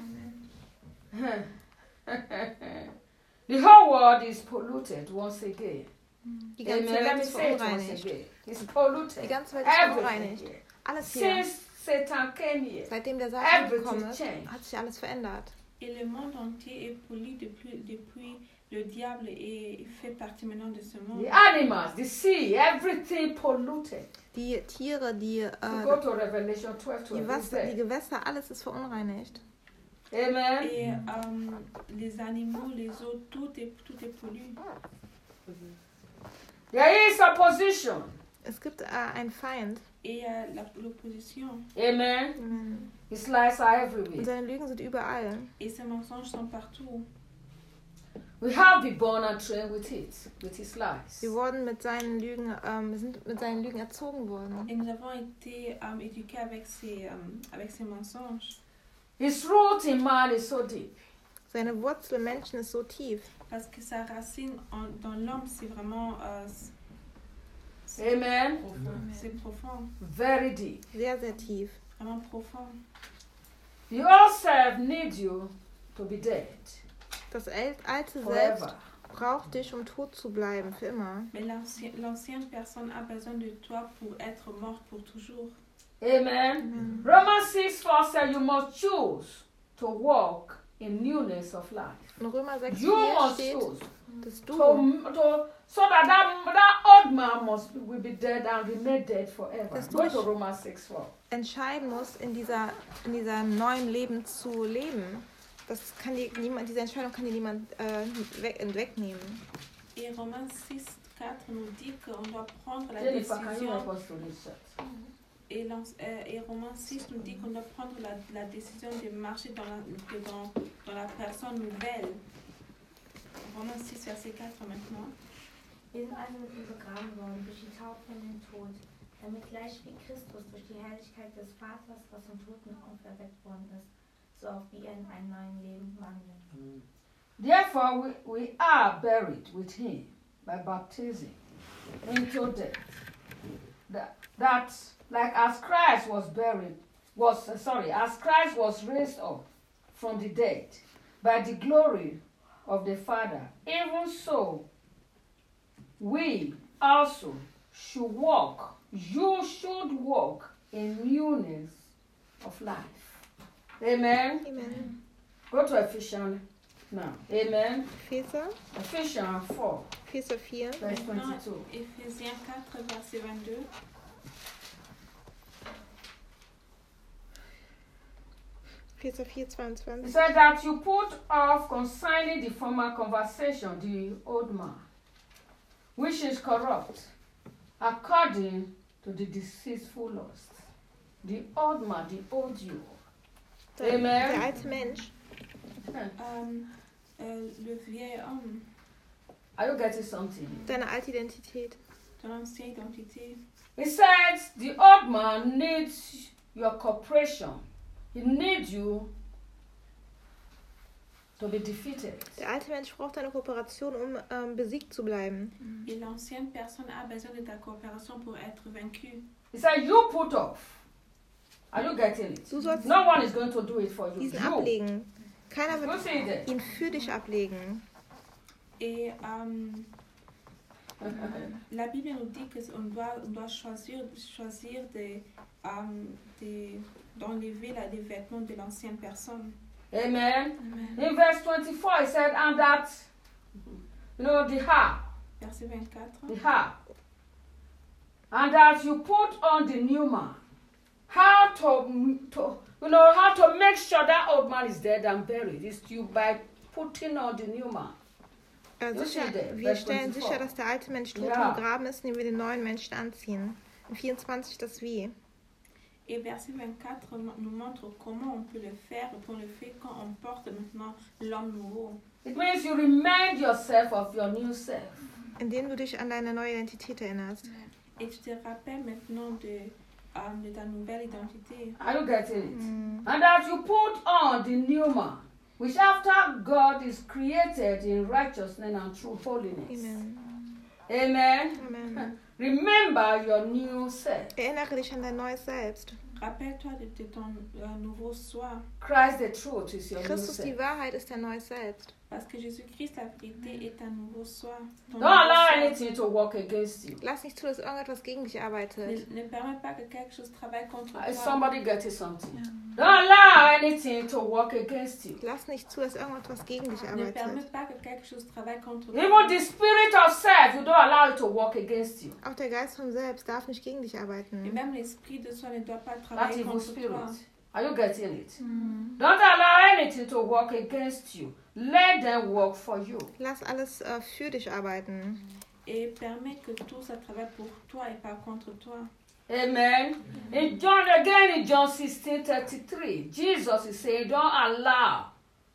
The whole world is polluted once again. Die ganze Amen. Let Welt me ist say it once verunreinigt. again. It's polluted. Die ganze Welt ist Everything verunreinigt. here. Alles hier. Since Satan came here, Seitdem der Satan everything gekommen ist, changed. hat sich alles verändert. Et le monde entier est pollué depuis le diable fait partie maintenant de ce monde. The animals, the sea, everything polluted. Die Tiere, You go to Revelation 12 to die Gewässer, alles ist verunreinigt. Amen. Et les animaux, les eaux, tout est pollué. There is opposition. Es gibt einen Feind. Et l'opposition. Amen. Amen. His lies are Und everywhere. seine Lügen sind überall. Et ces mensonges sont partout. We have been born and trained with his lies. Wir wurden mit seinen Lügen, sind mit seinen Lügen erzogen worden. Et nous avons été éduqués avec ces mensonges. His root in man is so deep. Seine Wurzel im Menschen ist so tief. Parce que sa racine dans l'homme, c'est vraiment Amen. c'est profond. Very deep. Sehr, sehr tief. Vraiment profond. The old self needs you to be dead Das alte Selbst forever. braucht dich, um tot zu bleiben, für immer. Mais l'ancienne personne a besoin de toi pour être morte pour toujours. Amen. Romans 6:4 says you must choose to walk in newness of life. In Römer 6, You 4 must steht, choose dass du so that old man will be dead and remain dead forever. Dass du Go dich- to Romans 6:4. entscheiden musst, in diesem neuen Leben zu leben. Das kann dir niemand, diese Entscheidung kann dir niemand wegnehmen. Et Romains 6, 4 nous dit qu'on doit prendre la Jennifer, can you décision. help us to read that? Et Romains 6 nous dit qu'on doit prendre la décision de marcher dans la personne nouvelle. Romains 6, verset 4 maintenant. Wir sind also mit ihm begraben worden durch die Taufe in den Tod, damit gleich wie Christus durch die Herrlichkeit des Vaters aus den Toten auferweckt worden ist, so auch wir in einem neuen Leben wandeln. Therefore, we are buried with him by baptism into death. That like as Christ was as Christ was raised up from the dead by the glory of the Father, even so we also should walk. You should walk in newness of life. Amen. Amen. Go to Ephesians now. Amen. Epheser, Ephesians 4, Epheser 4, verse Maintenant, 22. Éphésiens 4, verset 22. Epheser 4, It 22. said that you put off concerning the former conversation the old man, which is corrupt, according to the deceitful lust. The old man, the old you. Der Amen. alte Mensch. Le vieil homme, Are you getting something? Deine alte Identität. ton ancienne identité. It says the old man needs your cooperation. He needs you to be defeated. Der alte Mensch braucht deine Kooperation, um besiegt zu bleiben. Et l'ancienne personne a besoin de ta coopération pour être vaincue. He said you put off. Are you getting it? Du sollst No one is going to do it for you. diesen You. ablegen. Keiner You wird see that? ihn für dich ablegen. Et la Bible nous dit qu'on doit choisir d'enlever les vêtements de l'ancienne personne. Amen. Amen. In verse 24, it said, and that, the harp, Verset 24. the harp, and that you put on the new man. How to make sure that old man is dead and buried is you by putting on the new man. Wir stellen sicher, dass der alte Mensch tot Ja. und begraben ist, indem wir den neuen Menschen anziehen. In 24 das Wie. Et verset 24 nous montre comment on peut le faire pour le fait quand on porte maintenant l'homme nouveau. It means you remind yourself of your new self. Indem du dich an deine neue Identität erinnerst. Et tu te rappelles maintenant de ta nouvelle identité. Are you getting it? And that you put on the new man, which after God is created in righteousness and true holiness. Amen. Amen. Amen. Remember your new self. Erinnere dich an dein neues Selbst. Rappelle-toi de ton nouveau soi. Christ the truth is your new Christus, die self. Wahrheit, ist dein neues Selbst. Parce que Jésus-Christ, la vérité, est un nouveau soi. Ton Don't nouveau allow soi. anything to work against you. Lass nicht zu, dass irgendetwas gegen dich arbeitet. Ne permets pas que quelque chose travaille contre Is toi. somebody getting something? Don't allow anything to work against you. Lass nicht zu, dass irgendetwas gegen dich Ne permets arbeitet. pas que quelque chose travaille contre toi. Even the spirit of self, you don't allow it to work against you. Auch der Geist vom Selbst darf nicht gegen dich Et arbeiten. même l'esprit de soi ne doit pas That travailler evil contre spirit. toi. Are you getting it? Don't allow anything to work against you. Let them work for you. Lass alles für dich arbeiten. Et permets que tout ça travaille pour toi et pas contre toi. Amen. In John 16:33, Jesus is saying, don't allow.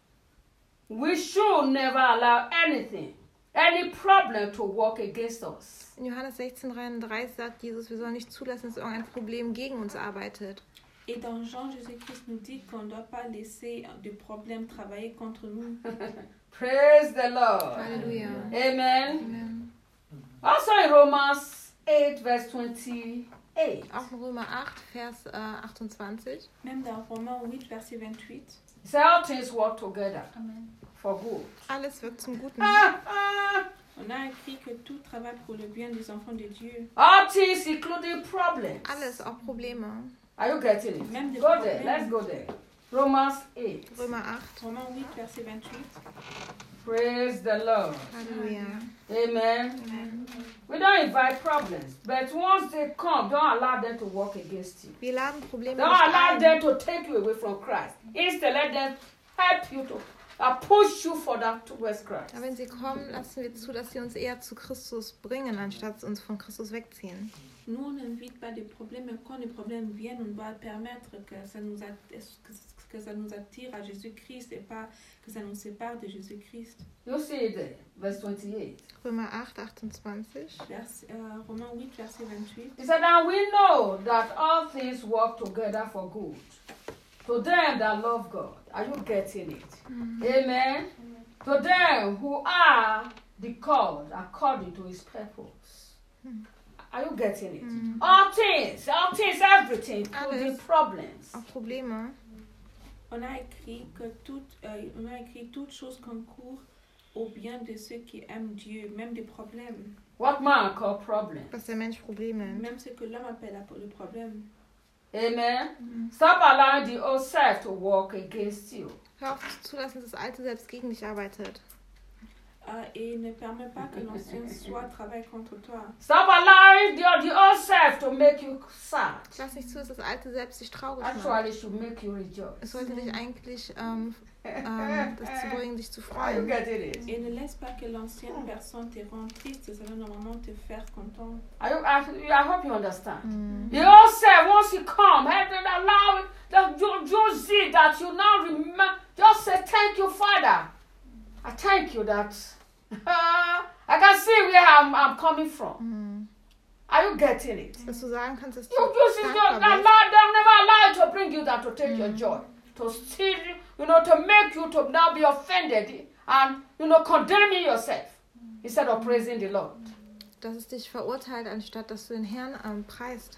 We should never allow anything, any problem to work against us. In Johannes 16,33 sagt Jesus, wir sollen nicht zulassen, dass irgendein Problem gegen uns arbeitet. Et dans Jean, Jésus-Christ nous dit qu'on ne doit pas laisser des problèmes travailler contre nous. Praise the Lord. Halleluja. Amen. Amen. Also in Romans 8, verse 28. Auch in Römer 8, Vers 28. Même dans Romains 8, verset 28. It says all things work together Amen. for good. Alles wirkt zum Guten. On a écrit que tout travaille pour le bien des enfants de Dieu. All things including problems. Alles, auch Probleme. Are you getting it? Même des Go problèmes. there. Let's go there. Romans 8. Römer 8. Romains 8, verset 28. Praise the Lord. Halleluja. Amen. We don't invite problems, but once they come, don't allow them to work against you. Wir laden Probleme Don't nicht allow ein. them to take you away from Christ. Instead, let them help you to push you further towards Christ. Aber wenn sie kommen, lassen wir zu, dass sie uns eher zu Christus bringen, anstatt uns von Christus wegziehen. Nous, on n'invite pas des problèmes, mais quand les problèmes viennent, on doit permettre que ça nous attire à Jésus-Christ et pas que ça nous sépare de Jésus-Christ. You see it there, verse 28. Römer 8, 28. Romains 8, verset 28. He said, and we know that all things work together for good to them that love God. Are you getting it? Amen. To them who are the called according to his purpose. Are you getting it? All things, everything, including Alles. problems. Auch Probleme. On a écrit que toutes choses concourent au bien de ceux qui aiment Dieu, même des problèmes, What man call problems. Was der Mensch Probleme nennt. même ce que l'homme appelle le problème. Amen. Stop allowing the old self to work against you. Hör auf zu zulassen, dass das Alte selbst gegen dich arbeitet. Et ne permet pas que l'ancien soi travaille contre toi. Stop allowing the old self to make you sad. Lass nicht zu, dass das Alte selbst dich traurig macht. Actually, it should make you rejoice. Es sollte dich eigentlich dazu bringen, dich zu Are you freuen. getting it? Et ne laisse pas que l'ancienne personne te rende triste, ça va normalement te faire content. I hope you understand. The old self, once you come, allow it, just see that you now remember. Just say, thank you, Father. I thank you that I can see where I'm coming from. Are you getting it? Dass du sagen kannst, dass du You see, dankbar they'll bist. never allow you to bring you down to take your joy, to steal, to make you to now be offended and, condemning yourself instead of praising the Lord. Dass es dich verurteilt, anstatt dass du den Herrn preist.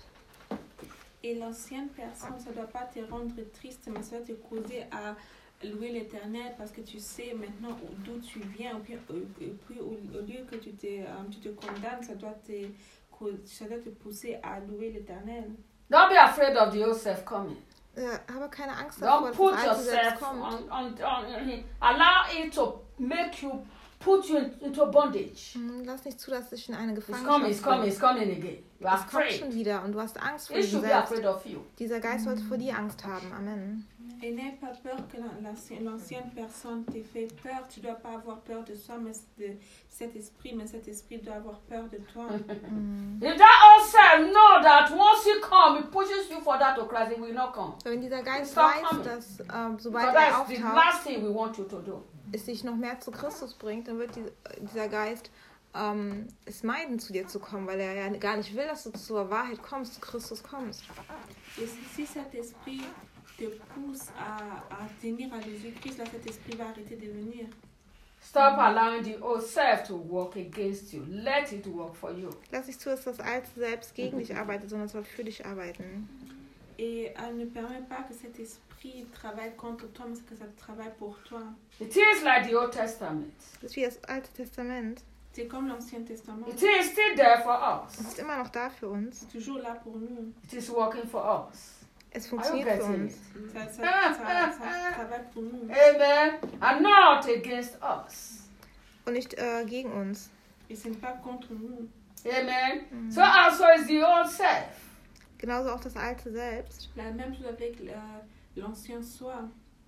Et l'ancienne personne, ça ne doit pas te rendre triste, mais ça va te causer à louer l'Éternel parce que tu sais maintenant d'où tu viens. Et puis au lieu que tu te condamnes, ça doit te pousser à louer l'Éternel. Don't be afraid of the old self coming. Habe keine Angst davor, Don't dass put das Alte selbst yourself kommt. on allow it to make you, put you into bondage. Lass nicht zu, dass dich in eine It's Gefangenschaft coming bringt. again. You are Es kommt afraid. schon wieder und du hast Angst vor It ihm should be selbst. afraid of you. Dieser Geist sollte vor dir Angst haben. Amen. Et n'aie pas peur que l'ancienne personne t'ait fait peur. Tu ne dois pas avoir peur de soi, mais de cet esprit, mais cet esprit doit avoir peur de toi. If that old self know that once he come, he pushes you for that to Christ, he will not come. Wenn dieser Geist Stop weiß, coming. dass But sobald er that's the auftaucht, last thing we want you to do. es dich noch mehr zu Christus bringt, dann wird dieser Geist es meiden, zu dir zu kommen, weil er ja gar nicht will, dass du zur Wahrheit kommst, zu Christus kommst. Et si cet esprit te pousse à tenir à Jésus-Christ, là, cet esprit va arrêter de venir. Stop allowing the old self to work against you. Let it work for you. Lass nicht zu, dass das Alte selbst gegen dich arbeitet, sondern es soll für dich arbeiten. Et ne permet pas que cet esprit travaille contre toi, mais que ça travaille pour toi. It is like the Old Testament. Das ist wie das Alte Testament. C'est comme l'Ancien Testament. It is still there for Es us. ist immer noch da für uns. C'est toujours là pour nous. It is working for us. Es Are you funktioniert für getting uns. it? Ça travaille pour nous. Amen. And not against us. Und nicht gegen uns. Et ce n'est pas contre nous. Amen. So also is the old self. Genauso auch das Alte selbst. La même chose avec l'ancien soi.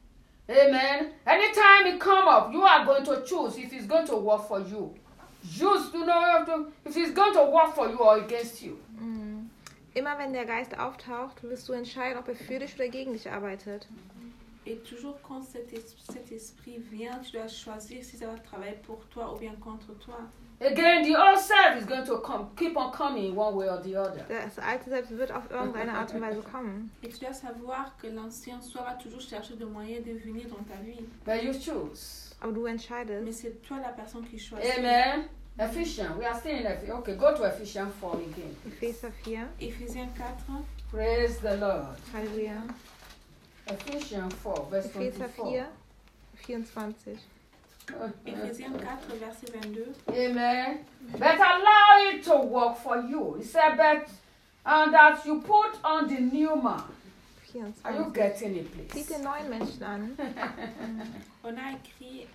Amen. Anytime it come up, you are going to choose if it's going to work for you. Just if it's going to work for you or against you. Immer wenn der Geist auftaucht, wirst du entscheiden, ob er für dich oder gegen dich arbeitet. Et toujours quand cet esprit vient, tu dois choisir si ça va travailler pour toi ou bien contre toi. Again, the old self is going to keep on coming one way or the other. Das Alte selbst wird auf irgendeine Art und Weise kommen. Et tu dois savoir que l'ancien soi va toujours chercher des moyens de venir dans ta vie. But you choose. Aber du Mais entscheidest. c'est toi la personne qui choisit. Amen. Ephesians. We are still in Ephesians. Okay, go to Ephesians 4 again. Epheser 4. Éphésiens 4. Praise the Lord. Halleluja. Ephesians 4, verse Epheser 24. 4, 24. Éphésiens 4, verset 22. Amen. But allow it to work for you. He said, but that you put on the new man. Are you 24. getting it, please? Sieht den neuen Menschen an. On a écrit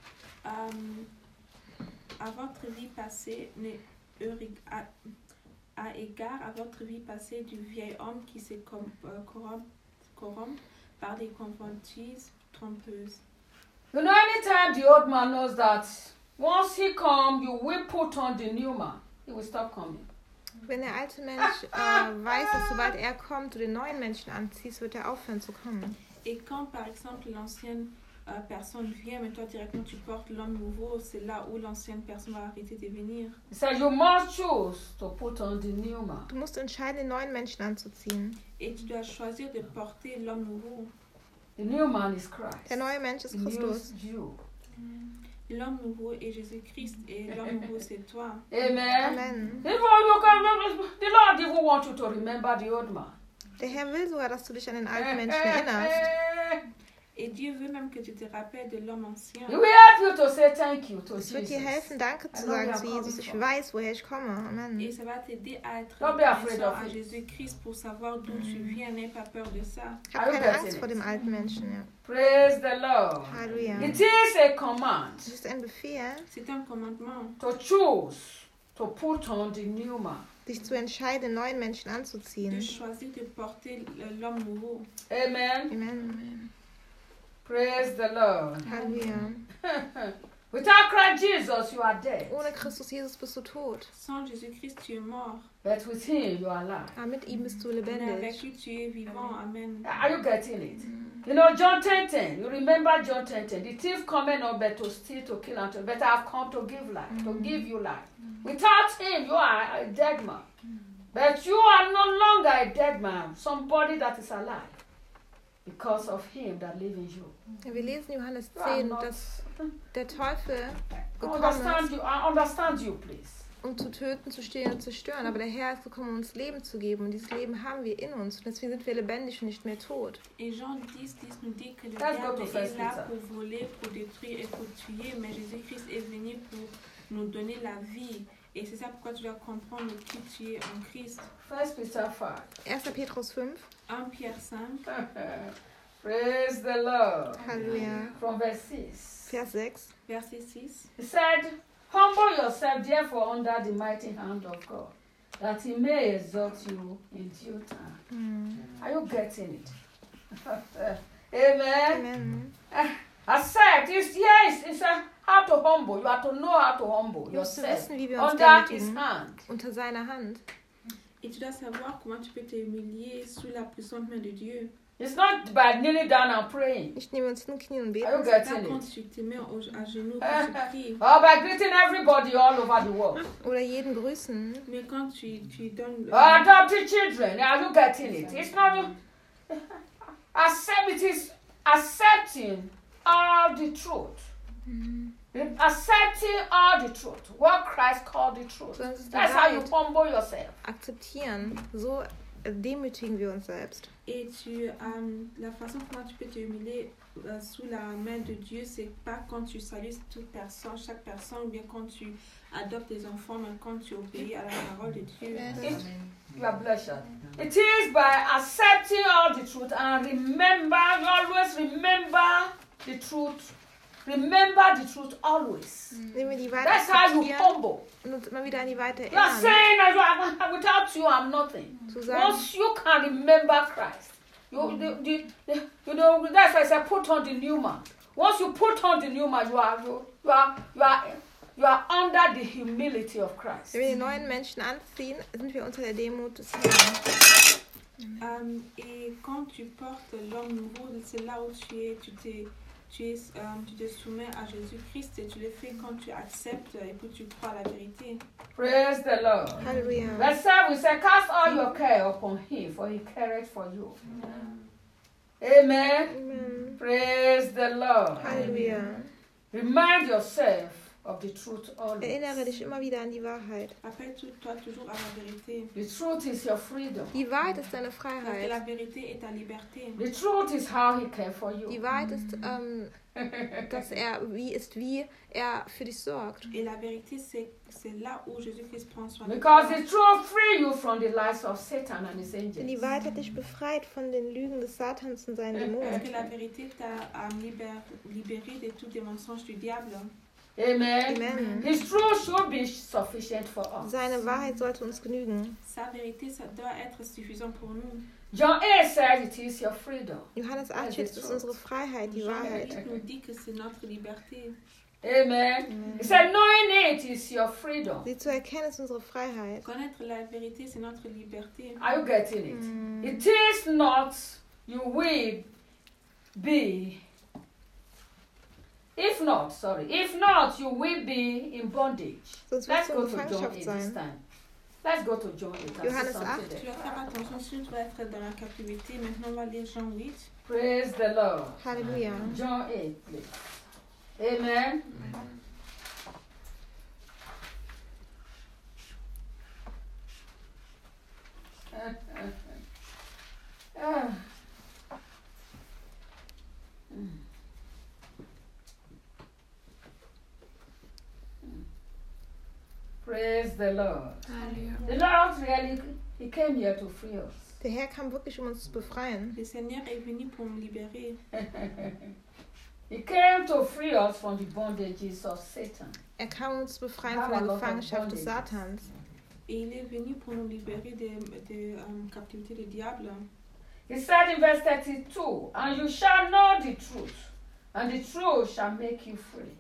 à votre vie passée, à égard à votre vie passée du vieil homme qui se corrompt par des convoitises trompeuses. You know, anytime the old man knows that once he comes, you will put on the new man, he will stop coming. Wenn der alte Mensch weiß, dass sobald er kommt, du den neuen Menschen anziehst, wird er aufhören zu kommen. Et quand par exemple l'ancienne personne vient, mais toi directement tu portes l'homme nouveau, c'est là où l'ancienne personne va arrêter de venir. He said you must choose to put on the new man. Du musst entscheiden, den neuen Menschen anzuziehen. Et tu dois choisir de porter l'homme nouveau. The new man is Christ. Der neue Mensch ist The new Christus. Jew. L'homme nouveau est Jésus-Christ et l'homme nouveau c'est toi. Amen. Amen. The Lord even wants you to remember the old man. Der Herr will sogar, dass du dich an den alten Menschen erinnerst. Et Dieu veut même que tu te rappelles de l'homme ancien. He will help you to say thank you to Es wird dir Jesus. helfen, Danke zu sagen zu Jesus. Ich weiß, woher ich komme. Et Amen. ça va t'aider à être Don't be afraid reconnaissant of à it. Jésus-Christ pour savoir d'où tu viens. N'aie pas peur de ça. Hab keine Angst vor dem alten Menschen. Ja. Praise the Lord. Halleluja. It is a command Es ist ein Befehl, C'est un commandement to choose to put on the new man. dich zu entscheiden, den neuen Menschen de anzuziehen. choisir de porter l'homme nouveau. Amen. Amen. Praise the Lord. Halleluja. Without Christ Jesus, you are dead. Ohne Christus Jesus bist du tot. Sans Jésus-Christ, tu es mort. But with Him, you are alive. Aber mit ihm bist du Mais avec lebendig. lui, tu es vivant. Amen. Are you getting it? You know, John 10:10. You remember John 10:10. The thief cometh not but to steal, to kill, and to. But I have come to give life, to give you life. Without Him, you are a dead man. But you are no longer a dead man. Somebody that is alive, because of Him that lives in you. Ja, wir lesen Johannes You are 10, not- dass der Teufel I gekommen understand ist, you. I understand you, please. um zu töten, zu stehlen und zu zerstören. Aber der Herr ist gekommen, um uns Leben zu geben. Und dieses Leben haben wir in uns. Und deswegen sind wir lebendig und nicht mehr tot. Et Jean 10 nous dit que le Let's go diable to est First là Peter. pour voler, pour détruire et pour tuer. Mais Jésus-Christ est venu pour nous donner la vie. Et c'est ça pourquoi tu dois comprendre qui tu es en Christ. 1 Peter 5. 1. Petrus 5. 1 Pierre 5, Praise the Lord. Halleluja. From verse 6. Vers 6. verset 6. He said, humble yourself therefore under the mighty hand of God, that He may exalt you in due time. Are you getting it? Amen. Amen. Accept. It's how to humble. You have to know how to humble Du musst yourself wissen, wie wir uns under His demütigen. hand. Unter seiner Hand. Et tu dois savoir comment tu peux te humilier sous la puissante main de Dieu. It's not by kneeling down and praying. Nicht nehmen wir uns in den Knien und Are you beten. Pas getting quand it? tu te mets à genoux quand tu pries. Or by greeting everybody all over the world. Oder jeden grüßen. Mais quand tu donnes... Or adopting children. Are you getting it? It's not... It is accepting all the truth. Accepting all the truth. What Christ called the truth. So ist es That's how you bereit. humble yourself. Akzeptieren. So demütigen wir uns selbst. Et la façon comment tu peux te humilier sous la main de Dieu, c'est pas quand tu salues toute personne, chaque personne, ou bien quand tu adoptes des enfants, mais quand tu obéis à la parole de Dieu. You are blessed. It is by accepting all the truth and always remember the truth. Remember the truth always. Nehmen wir die Wahrheit That's how you akzeptieren humble. und uns immer wieder an die Wahrheit You are erinnern. saying that without you I'm nothing. Zu sagen, Once you can remember Christ, you know that's why I say put on the new man. Once you put on the new man, you are under the humility of Christ. wenn wir den neuen Menschen anziehen, sind wir unter der Demut des Herrn. Et quand tu portes l'homme nouveau, c'est là où tu te soumets à Jésus-Christ et tu le fais quand tu acceptes et que tu crois la vérité. Praise the Lord. Halleluja. Verse 7 we say, cast all your care upon Him, for He careth for you. Amen. Amen. Praise the Lord. Halleluja. Remind yourself of the truth always. Erinnere dich immer wieder an die Wahrheit. Rappelle-toi toujours à la vérité. The truth is your freedom. Die Wahrheit ist deine Parce que Freiheit. la vérité est ta liberté. The truth is how he cared for you. Die Wahrheit ist, dass wie er für dich sorgt. Et la vérité, c'est là où Jésus-Christ prend soin de Because toi. the truth free you from the lies of Satan and his Denn die angels. Wahrheit hat dich befreit von den Lügen des Satans und seinen Parce Dämonen. que la vérité t'a libéré de tous les mensonges du diable. Amen. Amen. His truth should be sufficient for us. Seine Wahrheit sollte uns genügen. Sa vérité, ça doit être suffisant pour nous. John 8 says it is your freedom. Johannes 8 steht, es ist unsere Freiheit, die Jean Wahrheit. 8 nous dit que c'est notre liberté. Amen. He said, knowing it is your freedom. Sie zu erkennen ist unsere Freiheit. Connaître la vérité, c'est notre liberté. Are you getting it? It is not you will be. If not, you will be in bondage. Sonst Let's wirst du go in to John 8 Gefangenschaft this sein. time. Let's go to John 8. and see Johannes something 8. Tu there. dois faire attention si tu vas être dans la captivité. Maintenant, on va lire Jean 8. Praise the Lord. Halleluja. John 8, please. Amen. Praise the Lord. The Lord really, He came here to free us. Der Herr kam wirklich, um uns zu befreien. Le Seigneur est venu pour me libérer. He came to free us from the bondages of Satan. Er kam, um uns zu befreien von der Gefangenschaft des Satans. Et il est venu pour nous libérer de captivité du diable. He said in verse 32, and you shall know the truth, and the truth shall make you free.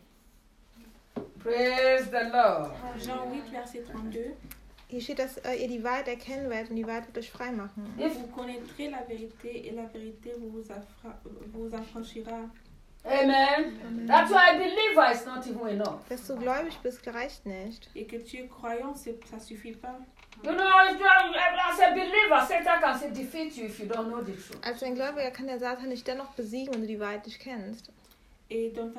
Praise the Lord. Jean 8, verset 32. Hier steht, dass ihr die Wahrheit erkennen werdet und die Wahrheit wird euch frei machen. Vous connaîtrez la vérité et la vérité vous affranchira. Amen. That's why a believer is not even enough. Dass du gläubig bist, reicht nicht. Et que tu es croyant, ça suffit pas. You know, as a believer, Satan can still defeat you if you don't know the truth. Als ein Gläubiger kann der Satan dich dennoch besiegen, wenn du die Wahrheit nicht kennst. Et donc,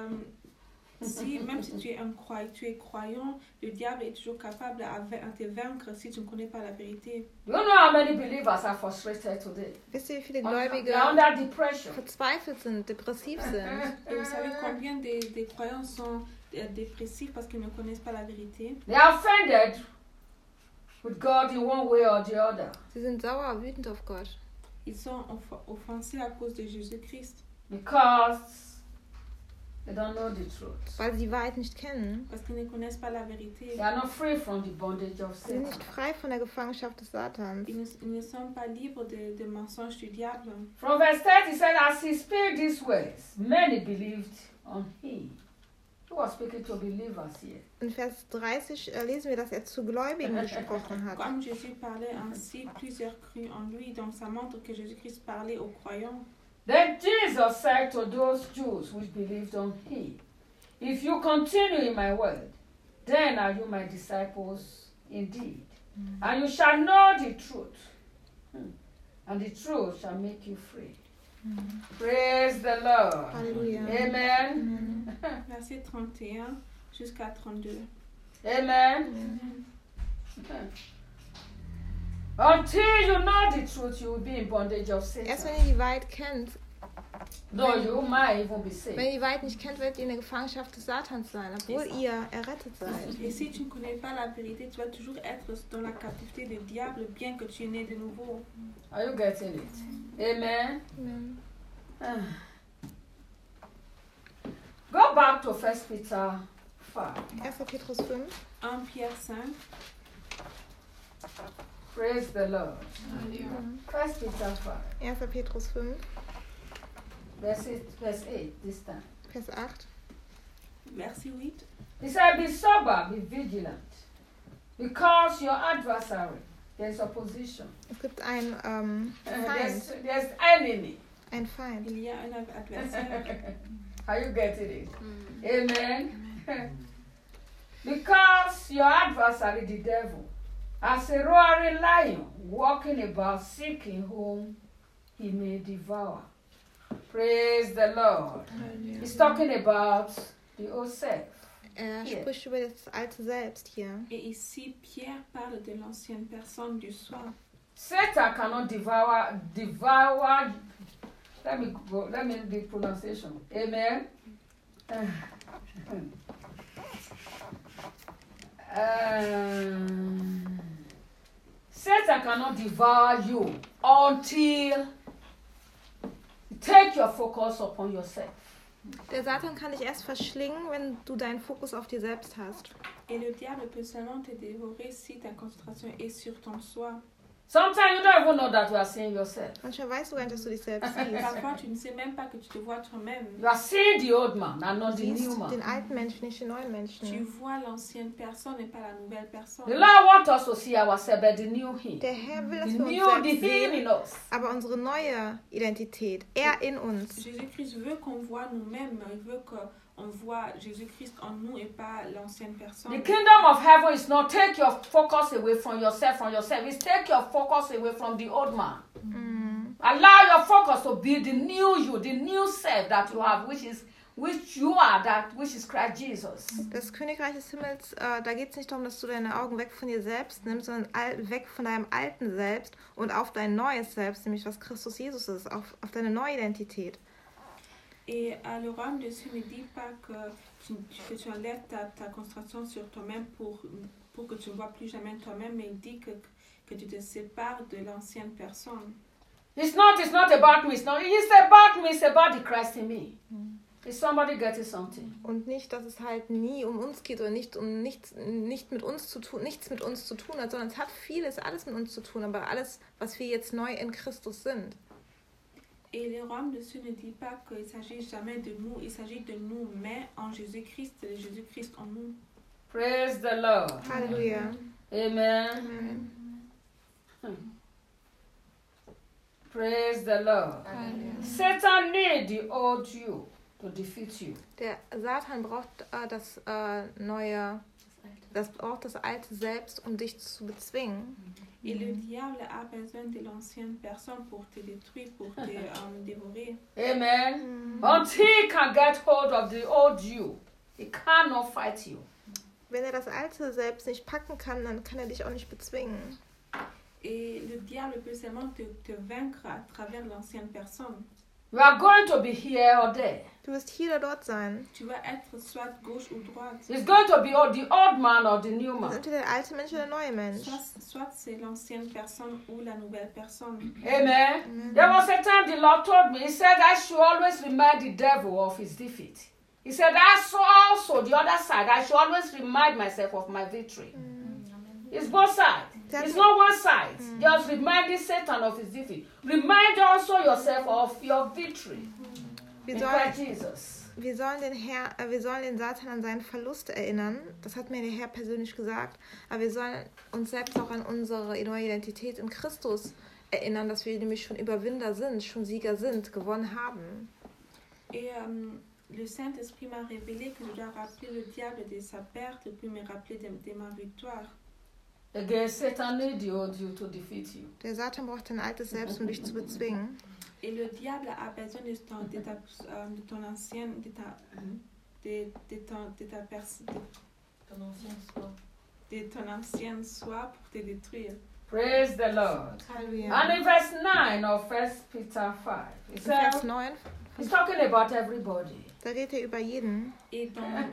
même si tu es croyant, le diable est toujours capable de te vaincre si tu ne connais pas la vérité. You know how many believers are frustrated today? Wisst ihr, wie viele They Gläubige are under depression. verzweifelt sind, depressiv sind? Et vous savez combien des croyants sont dépressifs parce qu'ils ne connaissent pas la vérité? They are offended with God in one way or the other. Sie sind sauer, wütend auf Gott. Ils sont offensés à cause de Jésus-Christ Because they don't know the truth. Weil sie die Wahrheit nicht kennen. parce qu'ils ne connaissent pas la vérité. They are not free from the bondage of Sie sind Satan. nicht frei von der Gefangenschaft des Satans. Ils ne sont pas libres des mensonges du diable. From verse 30, he said, as he spake these words, many believed on him. He was speaking to believers here. In Vers 30 lesen wir, dass er zu Gläubigen gesprochen hat. Comme Jésus parlait ainsi, plusieurs crurent en lui. Donc ça montre que Jésus-Christ parlait aux croyants. Then Jesus said to those Jews which believed on him, if you continue in my word, then are you my disciples indeed. And you shall know the truth. And the truth shall make you free. Praise the Lord. Halleluja. Amen. Verset 31 jusqu'à 32. Amen. Until you know the truth, you will be in bondage of Erst Satan. wenn ihr die Wahrheit kennt, No, you might even be wenn saved. ihr die Wahrheit nicht kennt, werdet ihr in der Gefangenschaft des Satans sein, obwohl ihr errettet seid. Et si tu ne connais pas la vérité, tu vas toujours être dans la captivité du diable, bien que tu es né de nouveau. Are you getting it? Amen. Amen. Go back to 1 Peter 5. 1. Petrus 5. 1 Pierre 5. Praise the Lord. 1 Peter 5. 1. Petrus 5, Verse 8 this time. Vers 8. Verset 8. He said, be sober, be vigilant. Because your adversary, there's opposition. Es gibt einen Feind. There's enemy. Ein Feind. Il y a un adversaire. Are you getting it? Amen. Because your adversary, the devil, as a roaring lion, walking about seeking whom he may devour. Praise the Lord. He's talking about the old self. Er Hier. spricht über das alte Selbst hier. Et ici, Pierre parle de l'ancienne personne du soi. Satan cannot devour. Let me the pronunciation. Amen. Satan cannot devour you until you take your focus upon yourself. Der Satan kann dich erst verschlingen, wenn du deinen Fokus auf dir selbst hast. Et le diable peut seulement te dévorer si ta concentration est sur ton soi. Sometimes you don't even know that you are seeing yourself. Manchmal weißt du gar nicht, dass du dich selbst siehst. Parfois, tu ne sais même pas que tu te vois toi-même. You are seeing the old man and not Du the siehst new man. den alten Menschen, nicht den neuen Tu Menschen. vois l'ancienne personne et pas la nouvelle personne. The Lord wants us to see ourselves, but the new him. Der Herr will, The dass wir new, uns the selbst him sehen, in us. aber unsere neue Identität, er in uns. Jésus-Christ veut qu'on voit nous-mêmes. Il veut qu'on voit Jésus-Christ en nous et pas l'ancienne personne. The kingdom of heaven is not take your focus away from yourself. It's take your focus away from the old man. Mhm. Allow your focus to be the new you, the new self that you have, which is Christ Jesus. Das Königreich des Himmels, da geht es nicht darum, dass du deine Augen weg von dir selbst nimmst, sondern weg von deinem alten Selbst und auf dein neues Selbst, nämlich was Christus Jesus ist, auf deine neue Identität. Et le royaume de Dieu ne dit pas que tu enlèves ta concentration sur toi-même pour que tu ne vois plus jamais toi-même, mais il dit que tu te sépares de l'ancienne personne. It's not about me. It's about me. It's about the Christ in me. Is somebody getting something? Und nicht, dass es halt nie um uns geht oder nichts mit uns zu tun hat, sondern es hat alles mit uns zu tun, aber alles, was wir jetzt neu in Christus sind. Et le royaume de Dieu ne dit pas qu'il s'agit jamais de nous, il s'agit de nous, mais en Jésus-Christ, de Jésus-Christ en nous. Praise the Lord. Halleluja. Amen. Praise the Lord. Halleluja. Satan needs the old you to defeat you. Der Satan braucht das alte Selbst, um dich zu bezwingen. Et le diable a besoin de l'ancienne personne pour te détruire, pour te dévorer. Amen. Until he can get hold of the old you, he cannot fight you. Wenn er das alte Selbst nicht packen kann, dann kann er dich auch nicht bezwingen. Et le diable peut seulement te vaincre à travers l'ancienne personne. You are going to be here or there. Du wirst hier oder dort sein. Tu vas être soit gauche ou droite. It's going to be the old man or the new Das ist man. entweder der alte Mensch oder der neue Mensch. Soit c'est l'ancienne personne ou la nouvelle personne. Amen. There was a time the Lord told me, he said I should always remind the devil of his defeat. He said also the other side, I should always remind myself of my victory. It's both sides. It's not one side. Just reminding Satan of his defeat. Remind also yourself of your victory in Christ Jesus. Wir sollen den Satan an seinen Verlust erinnern. Das hat mir der Herr persönlich gesagt. Aber wir sollen uns selbst auch an unsere neue Identität in Christus erinnern, dass wir nämlich schon Überwinder sind, schon Sieger sind, gewonnen haben. Et le Saint-Esprit m'a révélé que je dois rappeler le diable de sa perte, puis me rappeler de ma victoire. Again, Satan needs the old you to defeat you. Der Satan braucht dein altes Selbst, um dich zu bezwingen. Et le diable a besoin de ton ancienne, de ton ancienne soi pour te détruire. Praise the Lord. Halleluja. And in verse 9 of 1 Peter 5, it Vers says, 9, he's talking about everybody. da redet er über jeden. Et dans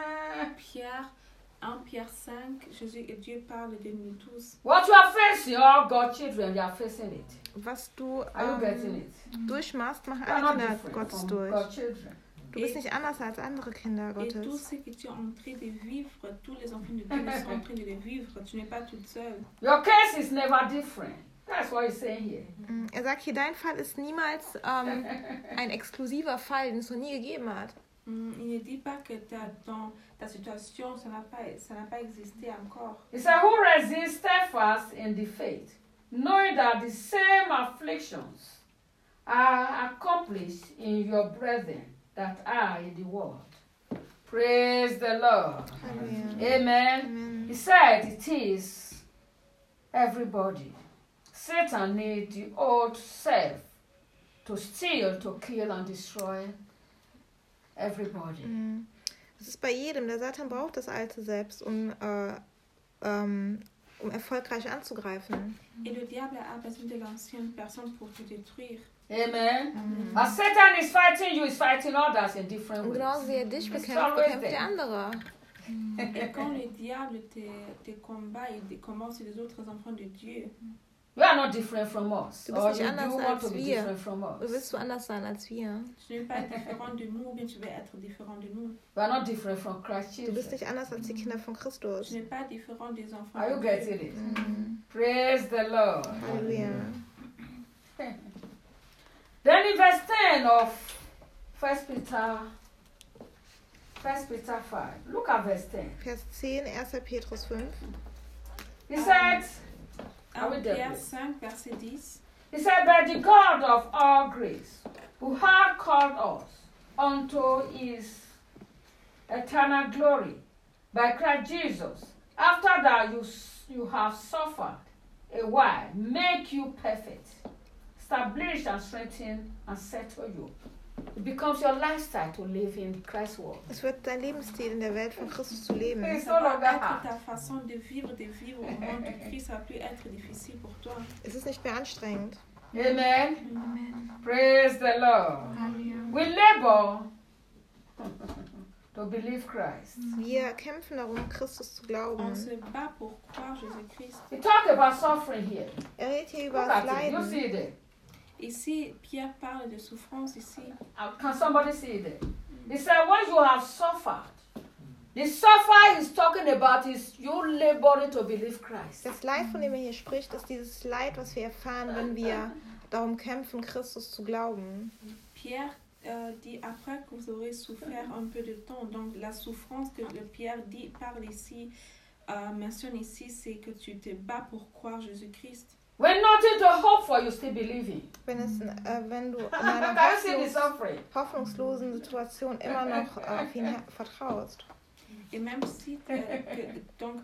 Pierre 5, Dieu parle de nous tous. What you are facing, all God's children, you are facing it. Was du Are you getting it? durchmachst, machen You are alle not Kinder different Gottes from durch. God's children. Du bist nicht anders als andere Kinder Et tout Gottes. ce que tu es en train de vivre, tous les enfants de Dieu sont en train de le vivre. Tu n'es pas toute seule. Your case is never different. That's what he's saying here. Er sagt hier, dein Fall ist niemals ein exklusiver Fall, den es noch nie gegeben hat. Il ne dit pas que ta situation, ça n'a pas existé encore. He said, who resists steadfast in the faith, knowing that the same afflictions are accomplished in your brethren that are in the world. Praise the Lord. Halleluja. Amen. Amen. He said it is everybody. Satan needs the old self to steal, to kill, and destroy everybody. Das ist bei jedem. Der Satan braucht das alte Selbst, um erfolgreich anzugreifen. Et le diable a besoin de l'ancienne personne pour te détruire. Amen. As Satan is fighting you, is fighting others in different Und ways. genauso wie er dich It's bekämpft, always bekämpft there. der andere. Et quand le diable te combat, il commence les autres enfants de Dieu. You are not different from us. Du bist Or nicht you anders do want als to be wir. different from us. Willst du anders sein als wir? Tu n'es pas différent de nous, ou bien tu veux être différent de nous. We are not different from Christ Du bist Jesus. nicht anders als die Kinder von Christus. Tu n'es pas différent des enfants Are you de Dieu. getting it? Praise the Lord. Halleluja. Then in verse 10 of 1 Peter 5, look at verse 10. Vers 10, 1. Petrus 5. He said, Are we 1 there, Pierre please? 5, verset 10. He said, But the God of all grace, who had called us unto his eternal glory by Christ Jesus, after that you have suffered a while, make you perfect, establish and strengthen and settle you. It becomes your lifestyle to live in Christ's world. Es wird dein Lebensstil in der Welt von Christus zu leben. It's Ça no va longer être hard. ta façon de vivre au monde de Christ. Ça va plus être difficile pour toi. Es ist nicht mehr anstrengend. Amen. Praise the Lord. We labor to believe Christ. Wir kämpfen darum, Christus zu On glauben. se bat pour croire Jésus-Christ. We talk about suffering here. Redet hier Look über das at it. You Leiden. see it there. Ici, Pierre parle de souffrance ici. Can somebody see it there? He said, when you have suffered, the suffer he's talking about is you laboring to believe Christ. Das Leid, von dem er hier spricht, ist dieses Leid, was wir erfahren, wenn wir darum kämpfen, Christus zu glauben. Pierre dit après que vous aurez souffert un peu de temps. Donc la souffrance que le Pierre parle ici, mentionne ici, c'est que tu te bats pour croire Jésus-Christ. When nothing to hope for, you still believing. Wenn du in Can einer you see the suffering? hoffnungslosen Situation immer noch auf ihn vertraust. Et même si donc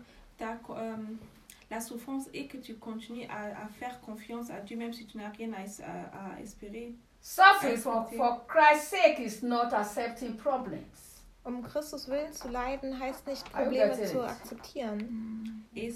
la souffrance est que tu continues à faire confiance à Dieu, même si tu n'as rien à espérer. Suffering for Christ's sake is not accepting problems. Christus willen zu leiden, heißt nicht, Are you Probleme getting zu it? akzeptieren. Et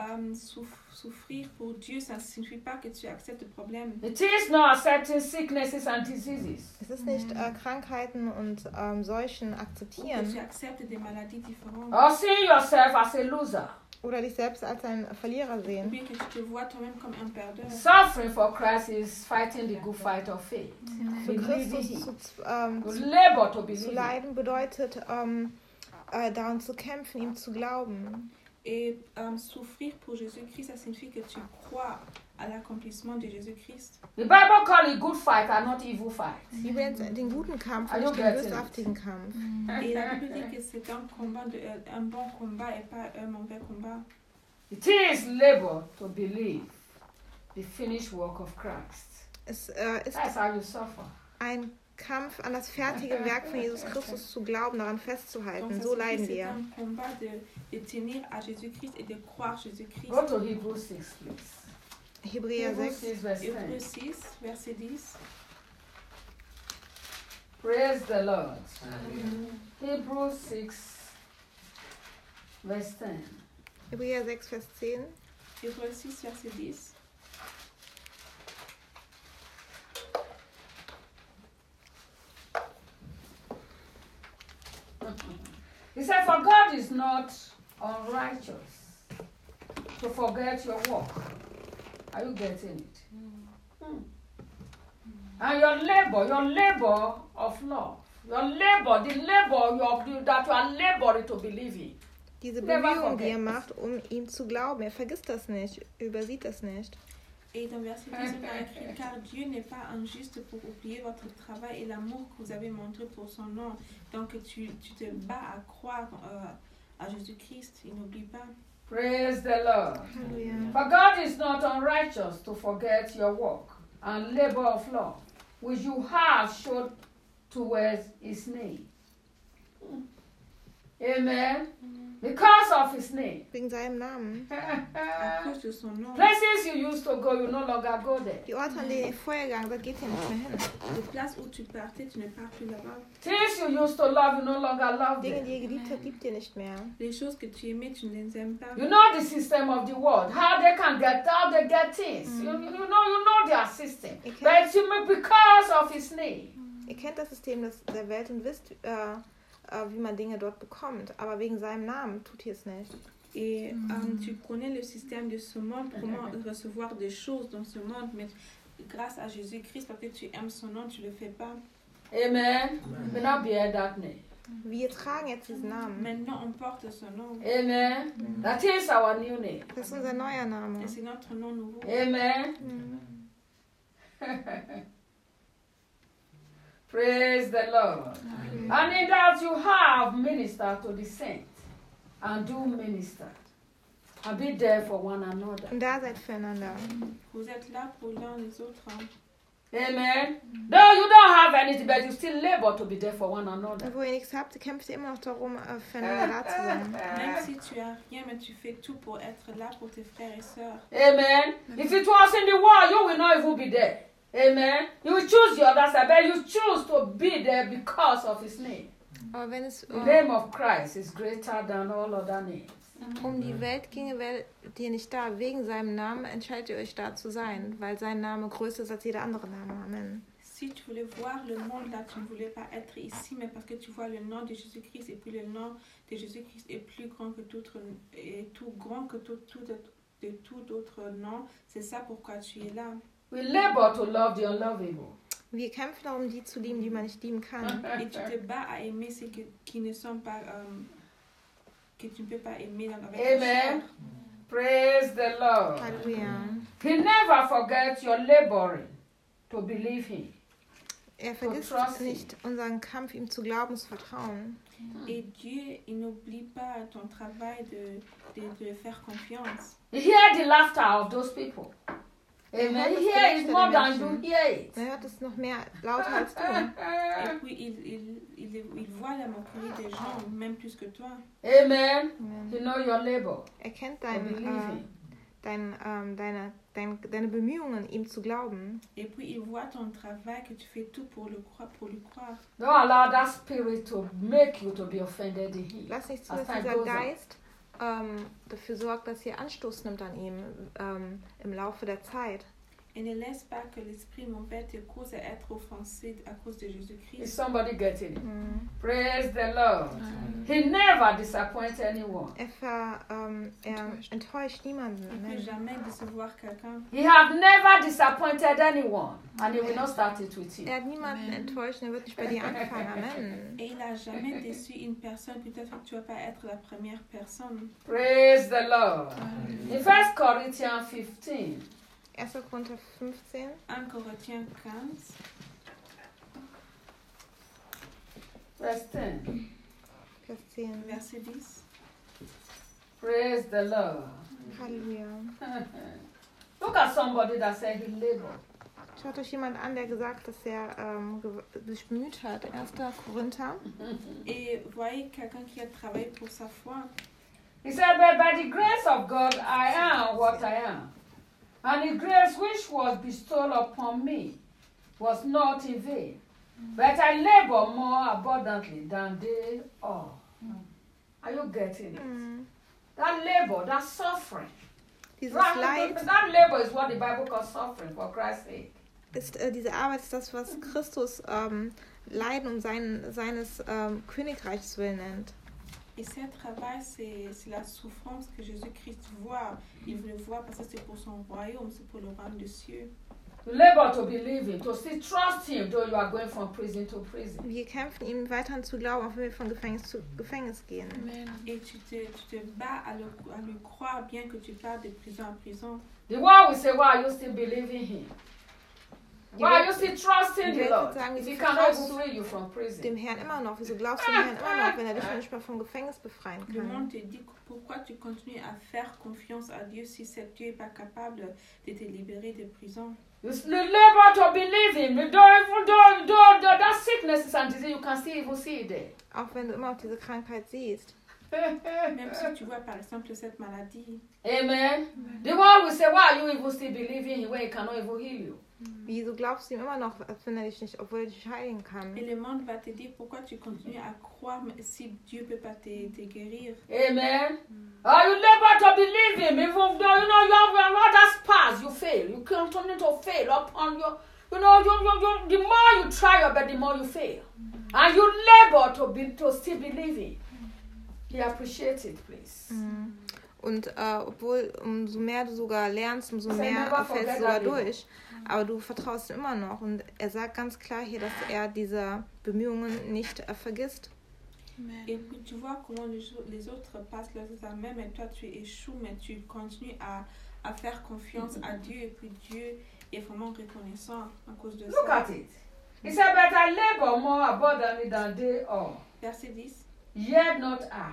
souffrir pour Dieu, ça ne signifie pas que tu acceptes le problème. It is not accepting sicknesses and diseases. Es ist nicht Krankheiten und Seuchen Ou que tu akzeptieren acceptes des maladies différentes. Or seeing yourself as a loser. oder dich selbst als einen Verlierer Ou sehen. bien que tu te vois toi-même comme un perdeur. Suffering for Christ is fighting the good fight of faith. Für Believing Christus Him. zu Labor to believe Him. leiden bedeutet, daran zu kämpfen, ihm zu glauben. Et souffrir pour Jésus-Christ, ça signifie que tu crois à l'accomplissement de Jésus-Christ. The Bible calls it good fight and not evil fight. Die Bibel nennt den guten Kampf Are und you nicht den getting it? bösartigen Kampf. Et la Bible dit que c'est un bon combat et pas un mauvais combat. It is labor to believe the finished work of Christ. Es ist That's how you suffer. ein Kampf, an das fertige Werk von Jesus Christus zu glauben, daran festzuhalten. Donc, So ça leiden signifie que wir. c'est un combat de tenir à Jésus-Christ et de croire Jésus-Christ. Go to Hebrews 6, please. Hebräer Hebrews 6. 6, verse 10. Hébreux 6, verset 10. Praise the Lord. Hebrews 6, verse 10. Hebräer 6, Vers 10. Hébreux 6, verset 10. He said, for God is not unrighteous to forget your work. Are you getting it? And your labor of love, your labor, the labor that you are laboring to believe in. Diese Never Bemühung, die forget. er macht, um ihm zu glauben, er vergisst das nicht, übersieht das nicht. Et dans verset 10, on a écrit car Dieu n'est pas injuste pour oublier votre travail et l'amour que vous avez montré pour son nom. Donc tu te bats à croire à Jésus-Christ, il n'oublie pas. Praise the Lord. Halleluja. For God is not unrighteous to forget your work and labor of love, which you have showed towards his name. Amen. Because of his name. Wegen seinem Namen. À cause de son nom. Places you used to go, you no longer go there. Die Orte, an denen ihr vorher gegangen seid, geht ihr nicht mehr hin. Les places où tu partais, tu ne pars plus là-bas. Things you used to love, you no longer love Dinge, them. die ihr geliebt habt, liebt ihr nicht mehr. Les choses que tu aimais, tu ne les aimes pas. You know the system of the world, how they get things. You know their system. Okay. But you may, because of his name. Ihr kennt das System der Welt und wisst, wie man Dinge dort bekommt. Aber wegen seinem Namen tut ihr es nicht. Et tu connais le système de ce monde, comment recevoir des choses dans ce monde, mais grâce à Jésus-Christ, parce que tu aimes son nom, tu ne le fais pas. Amen. We not bear that name. Wir tragen jetzt diesen Namen. Maintenant, on porte ce nom. Amen. That is our new name. Das ist unser neuer Name. Et c'est notre nom nouveau. Amen. Praise the Lord. And in that you have ministered to the saints and do minister. And be there for one another. Und da seid füreinander. Vous êtes là pour l'un les autres. Amen. Though you don't have anything, but you still labor to be there for one another. Und wo ihr nichts habt, kämpft ihr immer noch darum, füreinander da zu sein. Même si tu as rien, mais tu fais tout pour être là pour tes frères et sœurs. Amen. If it was in the world, you will not even be there. Amen. You will choose the other side, but you choose to be there because of his name. Aber wenn es The name of Christ is greater than all other names. um die Welt ginge, wärt ihr nicht da. Wegen seinem Namen entscheidet ihr euch da zu sein, weil sein Name größer ist als jeder andere Name. Amen. Si tu voulais voir le monde là, tu ne voulais pas être ici, mais parce que tu vois le nom de Jésus-Christ et puis le nom de Jésus-Christ est plus grand que tout autre, et tout grand que tout autre nom. C'est ça pourquoi tu es là. We labor to love the unlovable. Wir kämpfen darum, die zu lieben, die man nicht lieben kann. Et tu te bats à aimer ceux qui ne sont pas, que tu ne peux pas aimer avec ta Amen. chair. Praise the Lord. Halleluja. He never forgets your laboring to believe him. Er vergisst nicht unseren Kampf, ihm zu glauben, zu vertrauen. Et Dieu, il n'oublie pas ton travail de faire confiance. You hear the laughter of those people. Amen. He hears it more than you hear it. Er hört es noch mehr lauter als du. Et puis, il voit la moquerie des gens, même plus que toi. Amen. Amen. You know your labor. Er kennt To believe him. deine Bemühungen, ihm zu glauben. Et puis, il voit ton travail, que tu fais tout pour lui croire. Don't allow that spirit to make you to be offended in him. Lass nicht zu, As dass time dieser goes on. Geist dafür sorgt, dass ihr Anstoß nimmt an ihm im Laufe der Zeit. Et ne laisse pas que l'esprit mauvais te cause à être offensé à cause de Is Jésus-Christ. somebody getting it? Mhm. Praise the Lord. He never disappoints anyone. Er enttäuscht niemanden. Il ne peut Amen. jamais décevoir quelqu'un. He have never disappointed anyone, and he will not start it with you. Er hat niemanden enttäuscht, er wird nicht bei dir anfangen. Amen. Et il n'a jamais déçu une personne. Peut-être que tu ne vas pas être la première personne. Praise the Lord. In 1 Corinthians 15, 1. Korinther 15, 1 Corinthiens 15, verse 10. Vers 10. verset 10. Praise the Lord. Halleluja. Look at somebody that said he labored. Schaut euch jemand an, der gesagt hat, dass er sich bemüht hat. 1. Korinther. Et voyez quelqu'un qui a travaillé pour sa foi. He said, but by the grace of God, I am what I am. And the grace which was bestowed upon me was not in vain. But I labor more abundantly than they all. Are you getting it? Mhm. That labor, that suffering. Dieses Right? Leid, That labor is what the Bible calls suffering, for Christ's sake. diese Arbeit ist das, was Christus Leiden um seines Königreichs willen nennt. Et ce travail, c'est la souffrance que Jésus-Christ voit. Il le voit parce que c'est pour son royaume, c'est pour le royaume des cieux. You labor to believe him, to still trust him, though you are going from prison to prison. Wir kämpfen, ihm weiterhin zu glauben, auch wenn wir von Gefängnis zu Gefängnis gehen. Et tu te bats à lui croire, bien que tu pars de prison en prison. The world will say, why are you still believing him? Why are you still trusting the Die Welt Lord? wird sagen, If he wieso cannot vertraust free you from prison. dem Herrn immer noch? Wieso glaubst du dem Herrn immer noch, wenn er dich nicht mehr vom Gefängnis befreien Le monde kann? te dit pourquoi tu continues à faire confiance à Dieu si Dieu n'est pas capable de te libérer de prison. You labor to believe him. Though that sickness is and disease, you can still even see it there. Auch wenn du immer noch diese Krankheit siehst. Même si tu vois par exemple cette maladie. Amen. The world will say, why are you even still believing him when he cannot even heal you? Wieso glaubst du ihm immer noch, wenn er dich nicht, obwohl er dich heilen kann? Et le monde va te dire pourquoi tu continues à croire si Dieu peut pas te guérir. Amen. You labor to believe him, even though your others pass, you fail. You continue to fail upon your, the more you try your best, the more you fail. And you labor to still believe him. He appreciates it, please. Und obwohl umso mehr du sogar lernst, umso mehr fällst du sogar durch. Aber du vertraust ihm immer noch. Und er sagt ganz klar hier, dass er diese Bemühungen nicht vergisst. Et puis tu vois comment les autres passent leurs examens, mais toi tu échoues, mais tu continues à faire confiance à Dieu. Et puis Dieu est vraiment reconnaissant à cause de ça. Look at it. He said, but I labor more abundantly than they all. Verset 10. Yet not I.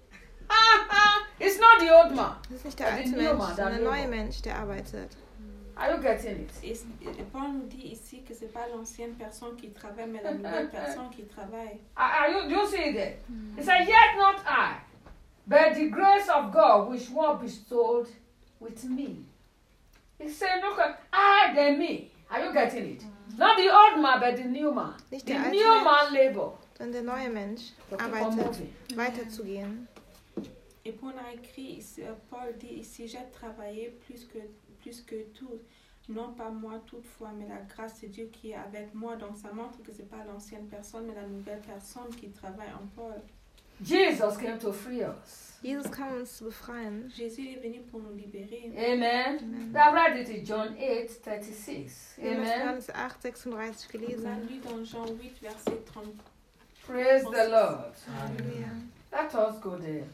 It's not the old man. Das ist nicht der alte Mensch, sondern der neue Mensch, der arbeitet. Are you getting it? Et Paul nous dit ici que c'est pas l'ancienne personne qui travaille, mais la nouvelle personne qui travaille. Do you see it? He said, yet not I, but the grace of God which was bestowed with me. He said, look at I than me. Are you getting it? Not the old man, but the new man. Nicht The der alte new man Mensch, labor. sondern der neue Mensch To keep on arbeitet, moving. weiterzugehen. Et Paul a écrit, Paul dit ici, j'ai travaillé plus que tout. Non pas moi toutefois, mais la grâce de Dieu qui est avec moi. Donc ça montre que c'est pas l'ancienne personne, mais la nouvelle personne qui travaille en Paul. Jesus came to free us. Jesus kam uns zu befreien. Jésus est venu pour nous libérer. Amen. We have read it in John 8:36. Wir haben das in Amen. Johannes 8, 36 On a gelesen. lu dans Jean 8, verset 30. Praise the Lord. Halleluja. Let us go there.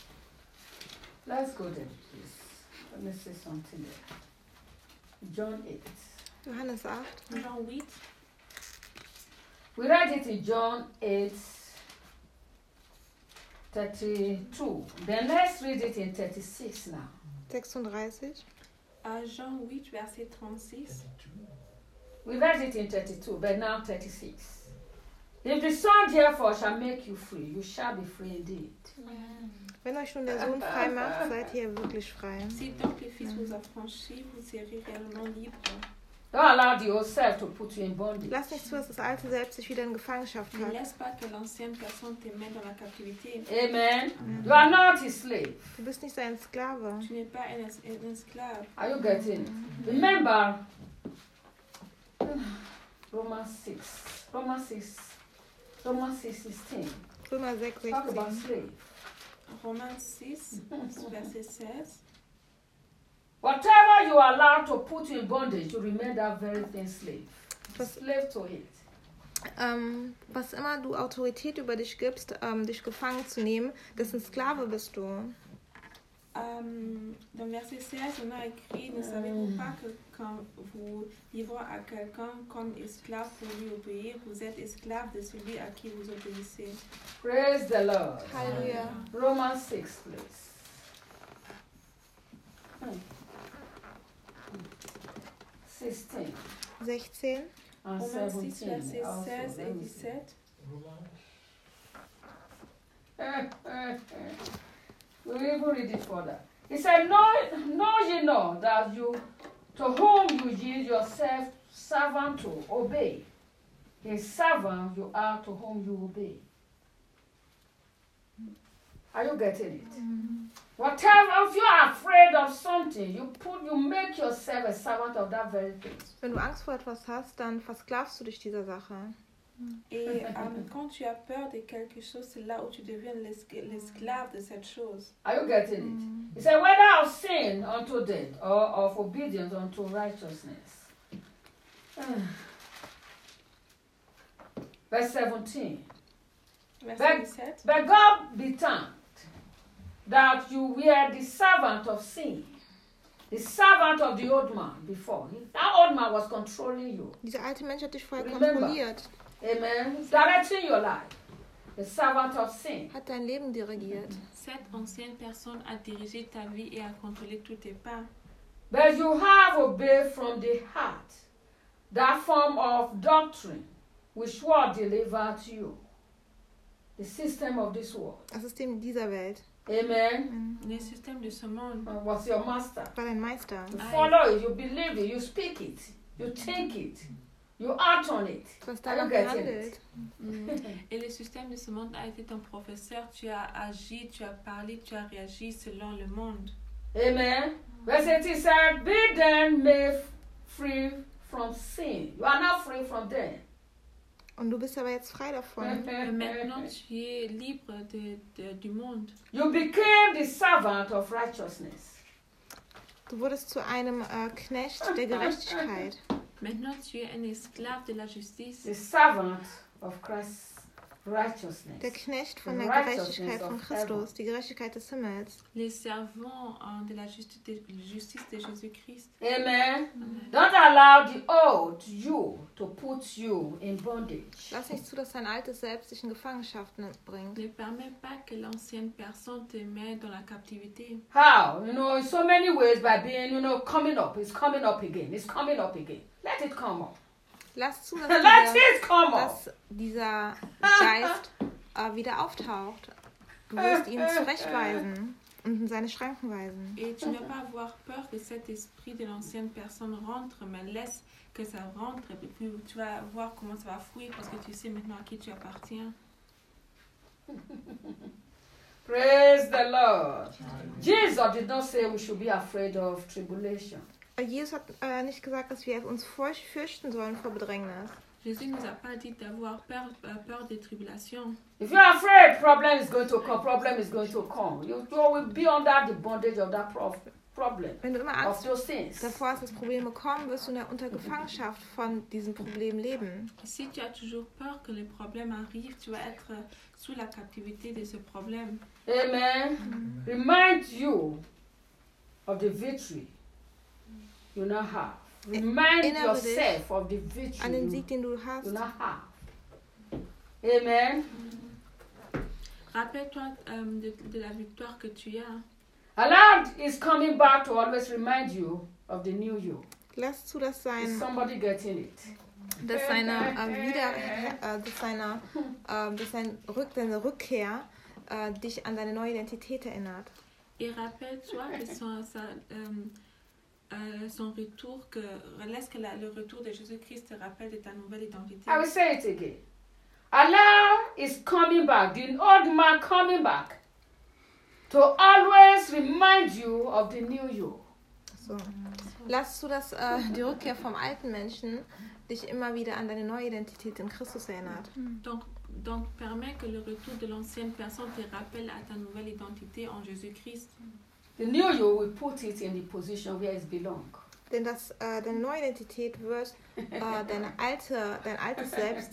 Let's go there, please. Let me say something there. John 8. Johannes 8. Jean 8, We read it in John 8:32. Then let's read it in 36 now. 36. à Jean 8, verset 36. We read it in 32, but now 36. If the Son therefore shall make you free, you shall be free indeed. Wenn euch nun der Sohn frei macht, seid ihr wirklich frei. Si donc le Fils vous affranchit, vous serez réellement libre. Don't allow the old self to put you in bondage. Lass nicht zu, dass das alte Selbst sich wieder in Gefangenschaft Ne hat. laisse pas que l'ancienne personne te mette dans la captivité. Amen. You are not his slave. Du bist nicht sein Sklave. Tu n'es pas un esclave. Are you getting it? Remember Romans 6:16. Römer 6, Talk about 16. slave. Romains 6, verset 16. Whatever you are allowed to put you in bondage, you remain that very thing slave. Slave to it. Was immer du Autorität über dich gibst, dich gefangen zu nehmen, dessen Sklave bist du. Dans verset 16, on a écrit, ne savez-vous pas que quand vous livrez à quelqu'un comme esclave pour lui obéir, vous êtes esclave de celui à qui vous obéissez. Praise the Lord. Halleluja. Romans 6, please. 16 16. and Romains 6, 17. verset also. 16 et 17. We will even read it further. He said, know ye know that you, to whom you yield yourself servant to obey, his servant you are to whom you obey. Are you getting it? Whatever, if you are afraid of something, you make yourself a servant of that very thing. Wenn du Angst vor etwas hast, dann versklavst du dich dieser Sache. Et quand tu as peur de quelque chose, c'est là où tu deviens l'esclave de cette chose. Are you getting it? He said, whether of sin unto death or of obedience unto righteousness. Verse 17. Verset 17. But God be thanked that you were the servant of sin, the servant of the old man before. That old man was controlling you. Dieser alte Mensch hat dich vorher Remember. kontrolliert, Amen. Directing your life. The servant of sin. hat dein Leben dirigiert. Cette ancienne personne a dirigé ta vie et a contrôlé tous tes pas. But you have obeyed from the heart that form of doctrine which was delivered to you. the system of this world. Das System dieser Welt. Amen. Le système de ce monde. Was your master? War dein Meister. You follow it, you believe it, you speak it, you think it, you act on it. Du hast Are danach you getting it? gehandelt. Et le système de ce monde a été ton professeur. Tu as agi, tu as parlé, tu as réagi selon le monde. Amen. Verse 18 said, be then made free from sin. You are now free from them. Und du bist aber jetzt frei davon. Et maintenant, tu es libre du monde. You became the servant of righteousness. Du wurdest zu einem Knecht der Gerechtigkeit. Maintenant, tu es un esclave de la justice. The servant of Christ's righteousness. Der Knecht von The der righteousness Gerechtigkeit von of Christus, die Gerechtigkeit des Himmels. Les servants de la justice de Jésus-Christ. Amen. Don't allow the old you to put you in bondage. Lass nicht zu, dass dein altes Selbst dich in Gefangenschaft bringt. Ne permets pas que l'ancienne personne te mette dans la captivité. How? In so many ways by being, coming up. It's coming up again. It's coming up again. Let it come up. Lass zu, dass Let it come up. dieser Geist wieder auftaucht. Du wirst ihn zurechtweisen und in seine Schranken weisen. Et tu ne dois pas avoir peur que cet esprit de l'ancienne personne rentre, mais laisse que ça rentre et puis tu vas voir comment ça va fuir parce que tu sais maintenant à qui tu appartiens. Praise the Lord. Jesus did not say we should be afraid of tribulation. Jesus hat nicht gesagt, dass wir uns fürchten sollen vor Bedrängnis. Jésus ne nous a pas dit d'avoir peur des tribulations. If you're afraid, problem is going to come. Problem is going to come. You will be under the bondage of that problem. Wenn du immer Of Angst those things. davor hast, dass Probleme kommen, wirst du unter Gefangenschaft von diesem Problem leben. Si tu as toujours peur que les problèmes arrivent, tu vas être sous la captivité de ce problème. Amen. Remind you of the victory you now have. Remind Erinnere yourself of the An victory den you Sieg, den du hast. now have. Amen. Rappelle-toi de la victoire que tu as. Allah is coming back to always remind you of the new you. Lass zu, dass Is somebody getting it? seine Rückkehr dich an deine neue Identität erinnert. Et rappelle-toi que son retour, laisse que le retour de Jésus-Christ te rappelle de ta nouvelle identité. I will say it again. Allah is coming back, the old man coming back, to always remind you of the new you. So. Lass zu, dass die Rückkehr vom alten Menschen dich immer wieder an deine neue Identität in Christus erinnert. Donc permets que le retour de l'ancienne personne te rappelle à ta nouvelle identité en Jésus-Christ. The new you will put it in the position where it belongs. Denn deine neue Identität wird dein altes Selbst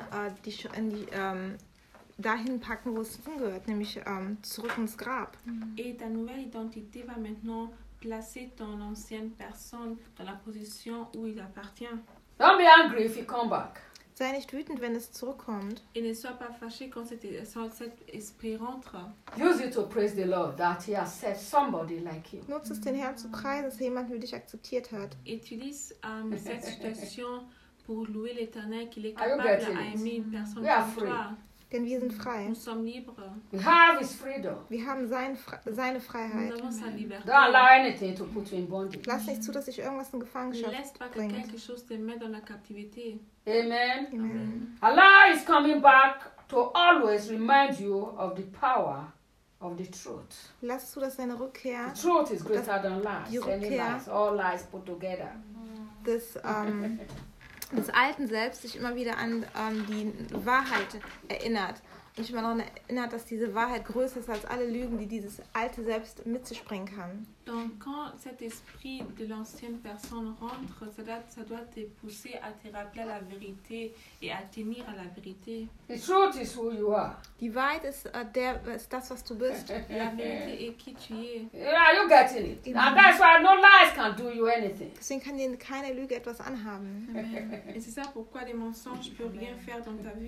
dahin packen, wo es hingehört, nämlich zurück ins Grab. Et ta nouvelle identité va maintenant placer ton ancienne personne dans la position où il appartient. Don't be angry if you come back. Sei nicht wütend, wenn es zurückkommt. Et ne sois pas fâché quand cet esprit rentre. Use it to praise the Lord that He has set somebody like you. Nutze es, den Herrn zu preisen, dass jemand für dich akzeptiert hat. Utilise cette situation pour louer l'Éternel qu'il est Are you capable getting à it? aimer une personne We are comme free. toi. Denn wir sind frei. Nous sommes libres. We have His freedom. Wir haben seine Nous Freiheit. avons sa liberté. Don't allow anything to put you in bondage. Lass nicht zu, dass sich irgendwas in Ne Gefangenschaft laisse pas que bringt. quelque chose te mette dans la captivité. Amen. Amen. Allah is coming back to always remind you of the power of the truth. Lass zu, dass seine Rückkehr The truth is greater than lies. die Any Rückkehr- lies, all lies put together. des alten Selbst sich immer wieder an die Wahrheit erinnert. Und sich immer daran erinnert, dass diese Wahrheit größer ist als alle Lügen, die dieses alte Selbst mit sich bringen kann. Donc quand cet esprit de l'ancienne personne rentre, ça doit te pousser à te rappeler la vérité et à tenir à la vérité. The truth is who you are. Die Wahrheit ist das, was du bist. La vérité est qui tu es. Are you getting it? And that's why no lies can do you anything. Deswegen kann dir keine Lüge etwas anhaben. Amen. Et c'est ça pourquoi les mensonges ne peuvent rien faire dans ta vie.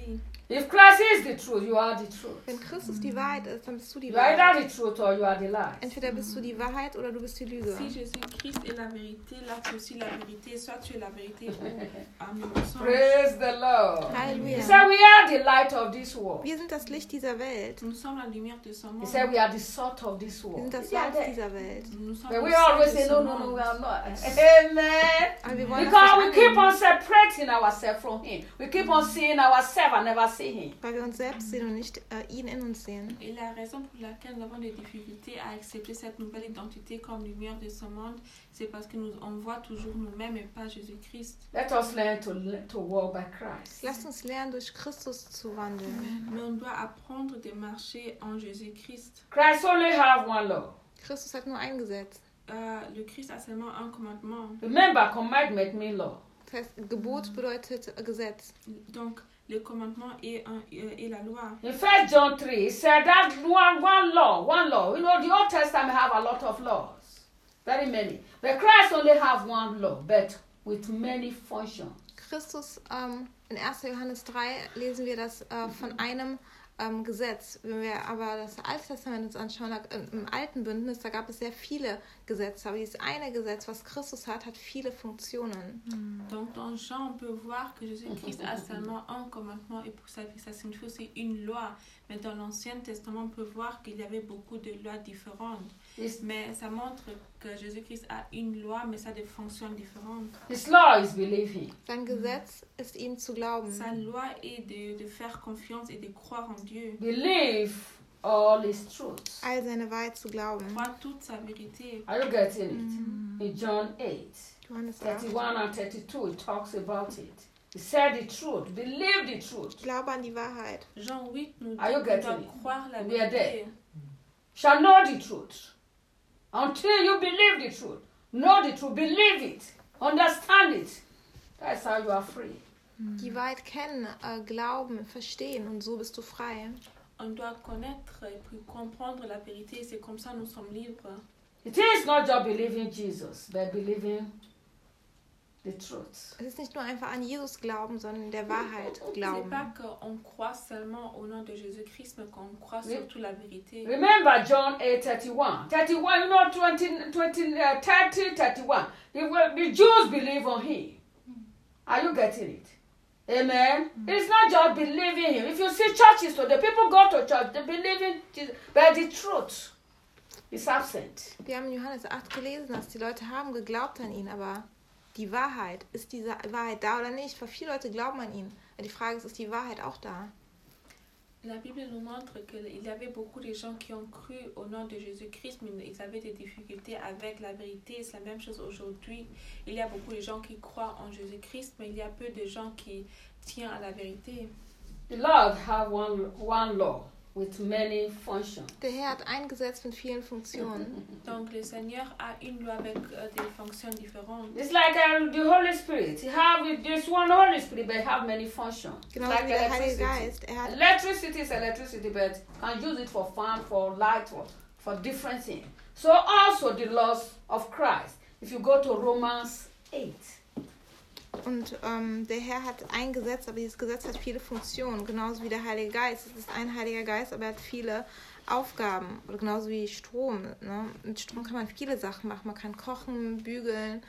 If Christ is the truth, you are the truth. Wenn Christus die Wahrheit ist, dann bist du die You are Wahrheit. either the truth or you are the lie. Entweder bist du die Wahrheit oder du bist die Lüge. Si Jésus-Christ est la vérité, là tu es aussi la vérité. Soit tu es la vérité ou le mensonge. Praise the Lord. He Halleluja. said we are the light of this world. Wir sind das Licht dieser Welt. Nous sommes la lumière de ce He monde. said we are the salt of this Wir world. sind das Yeah, Salz dieser Welt. Nous sommes but le we sel always de say ce no, no, monde. no, we are not. Amen. Aber wir wollen Because we das keep nicht on annehmen, separating ourselves from Him. We keep on seeing ourselves and never see Him. weil wir uns selbst sehen und nicht ihn in uns sehen. Et la raison pour laquelle nous avons des difficultés à accepter cette nouvelle identité comme lumière de ce monde, c'est parce que on voit toujours nous-mêmes et pas Jésus-Christ. Let us learn to walk by Christ. Lasst uns lernen, durch Christus zu wandeln. Mais on doit apprendre de marcher en Jésus-Christ. Christ only have one law. Christus hat nur ein Gesetz. Le Christ a seulement un commandement. Remember, commandment means law. Das heißt, Gebot bedeutet Gesetz. Donc, le commandement est la loi. In 1 John 3, it said that one law. You know, the Old Testament have a lot of laws. Very many. But Christ only have one law, but with many functions. Christus, in 1. Johannes 3 lesen wir das von einem Gesetz. Wenn wir aber das Alte Testament uns anschauen, im alten Bündnis, da gab es sehr viele Gesetze. Aber dieses eine Gesetz, was Christus hat, hat viele Funktionen. Donc dans Jean, on peut voir que Jésus-Christ a seulement un commandement et pour ça signifie aussi une loi. Mais dans l'Ancien Testament, on peut voir qu'il y avait beaucoup de lois différentes. Mais ça montre que Jésus-Christ a une loi, mais ça a des fonctions différentes. His law is believing. Sein Gesetz ist ihm zu glauben. Sa loi est de faire confiance et de croire en Dieu. Believe all his truths. All seine Wahrheit zu glauben. Croire toute sa vérité. Are you getting it? In John 8, Johannes 8. 31 and 32, it talks about it. He said the truth. Believe the truth. Glaube an die Wahrheit. Jean 8 nous dit Are you qu'on getting doit it? croire la We are vérité. Shall know the truth. Until you believe the truth. Know the truth. Believe it. Understand it. That's how you are free. Die Wahrheit kennen, glauben, verstehen und so bist du frei. On doit connaître et puis comprendre la vérité. C'est comme ça nous sommes libres. It is not just believing Jesus, but believing the truth. Es ist nicht nur einfach an Jesus glauben, sondern der Wahrheit C'est glauben. pas qu'on croit seulement au nom de Jésus-Christ, mais qu'on croit Oui. surtout la vérité. Remember John 8, 31. 31, you know, 30, 31. The Jews believe on him. Are you getting it? Amen. It's not just believing him. If you see churches today, people go to church, they believe in Jesus, but the truth is absent. Wir haben in Johannes 8 gelesen, dass die Leute haben geglaubt an ihn, aber die Wahrheit, ist diese Wahrheit da oder nicht? Weil viele Leute glauben an ihn. Die Frage ist die Wahrheit auch da? La Bible nous montre qu'il y avait beaucoup de gens qui ont cru au nom de Jésus-Christ, mais ils avaient des difficultés avec la vérité. C'est la même chose aujourd'hui. Il y a beaucoup de gens qui croient en Jésus-Christ, mais il y a peu de gens qui tiennent à la vérité. The Lord have one law with many functions. Der Herr hat ein Gesetz mit vielen Funktionen. Donc le Seigneur a une loi avec des fonctions différentes. It's like the Holy Spirit. There's one Holy Spirit, but have many functions. Genau Like wie der Heilige electricity. Geist. Er hat Electricity is electricity, but can use it for fan, for light, for different things. So also the laws of Christ. If you go to Romans 8, Und der Herr hat ein Gesetz, aber dieses Gesetz hat viele Funktionen, genauso wie der Heilige Geist. Es ist ein Heiliger Geist, aber er hat viele Aufgaben, oder genauso wie Strom. Ne? Mit Strom kann man viele Sachen machen. Man kann kochen, bügeln,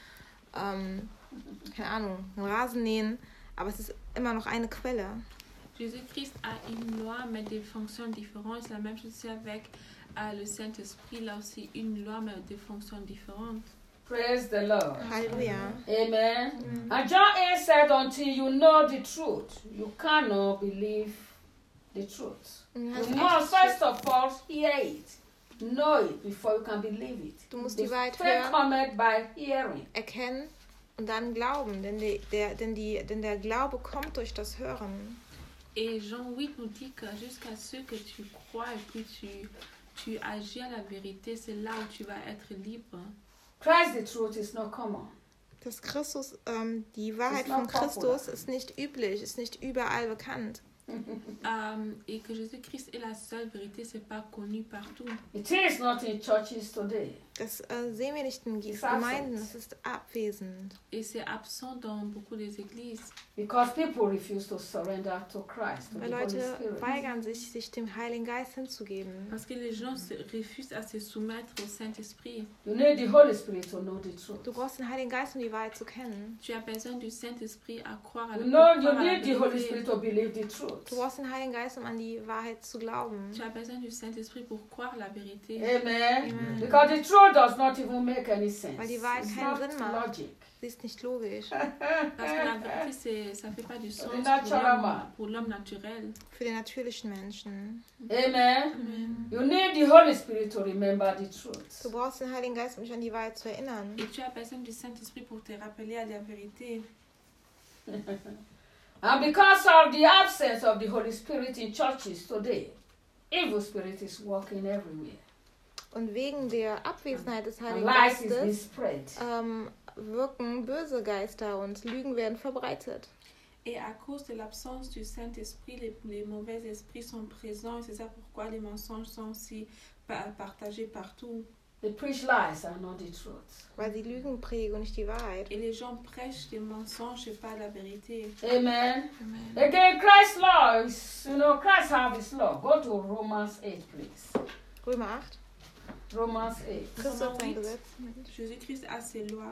keine Ahnung, einen Rasen mähen, aber es ist immer noch eine Quelle. Jésus-Christ a une loi, mais des fonctions différentes. C'est la même chose aussi avec le Saint-Esprit. Là aussi, une loi, mais des fonctions différentes. praise the Lord. Halleluja. Amen. And John 8 said, until you know the truth, you cannot believe the truth. Und You du must hast first of all hear it, know it before you can believe it. Du musst The die Wahrheit faith hören. cometh by hearing. erkennen und dann glauben, denn der Glaube kommt durch das Hören. Et Jean 8 nous dit que jusqu'à ce que tu crois et puis tu agis à la vérité, c'est là où tu vas être libre. Christ the truth is not common. Dass Christus, die Wahrheit It's not von Christus ist nicht üblich, ist nicht überall bekannt. Et que Jésus-Christ est la seule vérité, c'est pas connu partout. It is not in churches today. Das sehen wir nicht in It's Gemeinden, absent. das ist abwesend. Et c'est absent dans beaucoup des églises. Because people refuse to surrender to Christ, to Weil the Holy Leute Spirit. weigern sich dem Heiligen Geist hinzugeben. Parce que les gens refusent à se soumettre au Saint-Esprit. You need the Holy Spirit to know the truth. Du brauchst den Heiligen Geist, um die Wahrheit zu kennen. Tu as besoin du Saint-Esprit à croire à You la know, you croire à la need the Holy vérité. Spirit to believe the truth. Du brauchst den Heiligen Geist, um an die Wahrheit zu glauben. Tu as besoin du Saint-Esprit pour croire la vérité. Amen. Amen. Because the truth does not even make any sense. Weil die Wahrheit It's keinen not Sinn macht. logic. Sie ist nicht logisch. Parce que la vérité, ça fait pas du sens Naturellement. pour l'homme naturel. Für den natürlichen Menschen. Amen. You need the Holy Spirit to remember the truth. Du brauchst den Heiligen Geist, um dich an die Wahrheit zu erinnern. Et tu as besoin du Saint-Esprit pour te rappeler à la vérité. And because of the absence of the Holy Spirit in churches today, evil spirit is working everywhere. Und wegen der Abwesenheit des And Heiligen lies is being Geistes spread. wirken böse Geister und Lügen werden verbreitet. Et à cause de l'absence du Saint-Esprit, les mauvais esprits sont présents. Et c'est ça pourquoi les mensonges sont aussi partagés partout. They preach lies and not the truth. Weil sie Lügen predigen und nicht die Wahrheit. Et les gens prêchent des mensonges et pas la vérité. Amen. Amen. Again, Christ's law is, Christ have his law. Go to Romans 8, please. Römer 8. Romans 8. Christus hat sein Römer 8. Gesetz. Jésus-Christ a ses lois.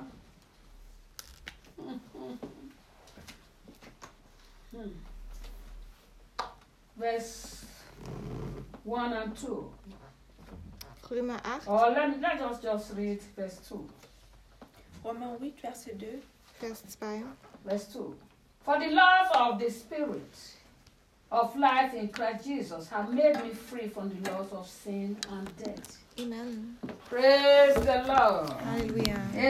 Verse 1 and 2. Römer 8, Or let us just read verse 2. Romains 8, verset 2. Vers 2. Verse 2. For the laws of the Spirit of life in Christ Jesus have made me free from the laws of sin and death. Amen. Praise the Lord. Halleluja.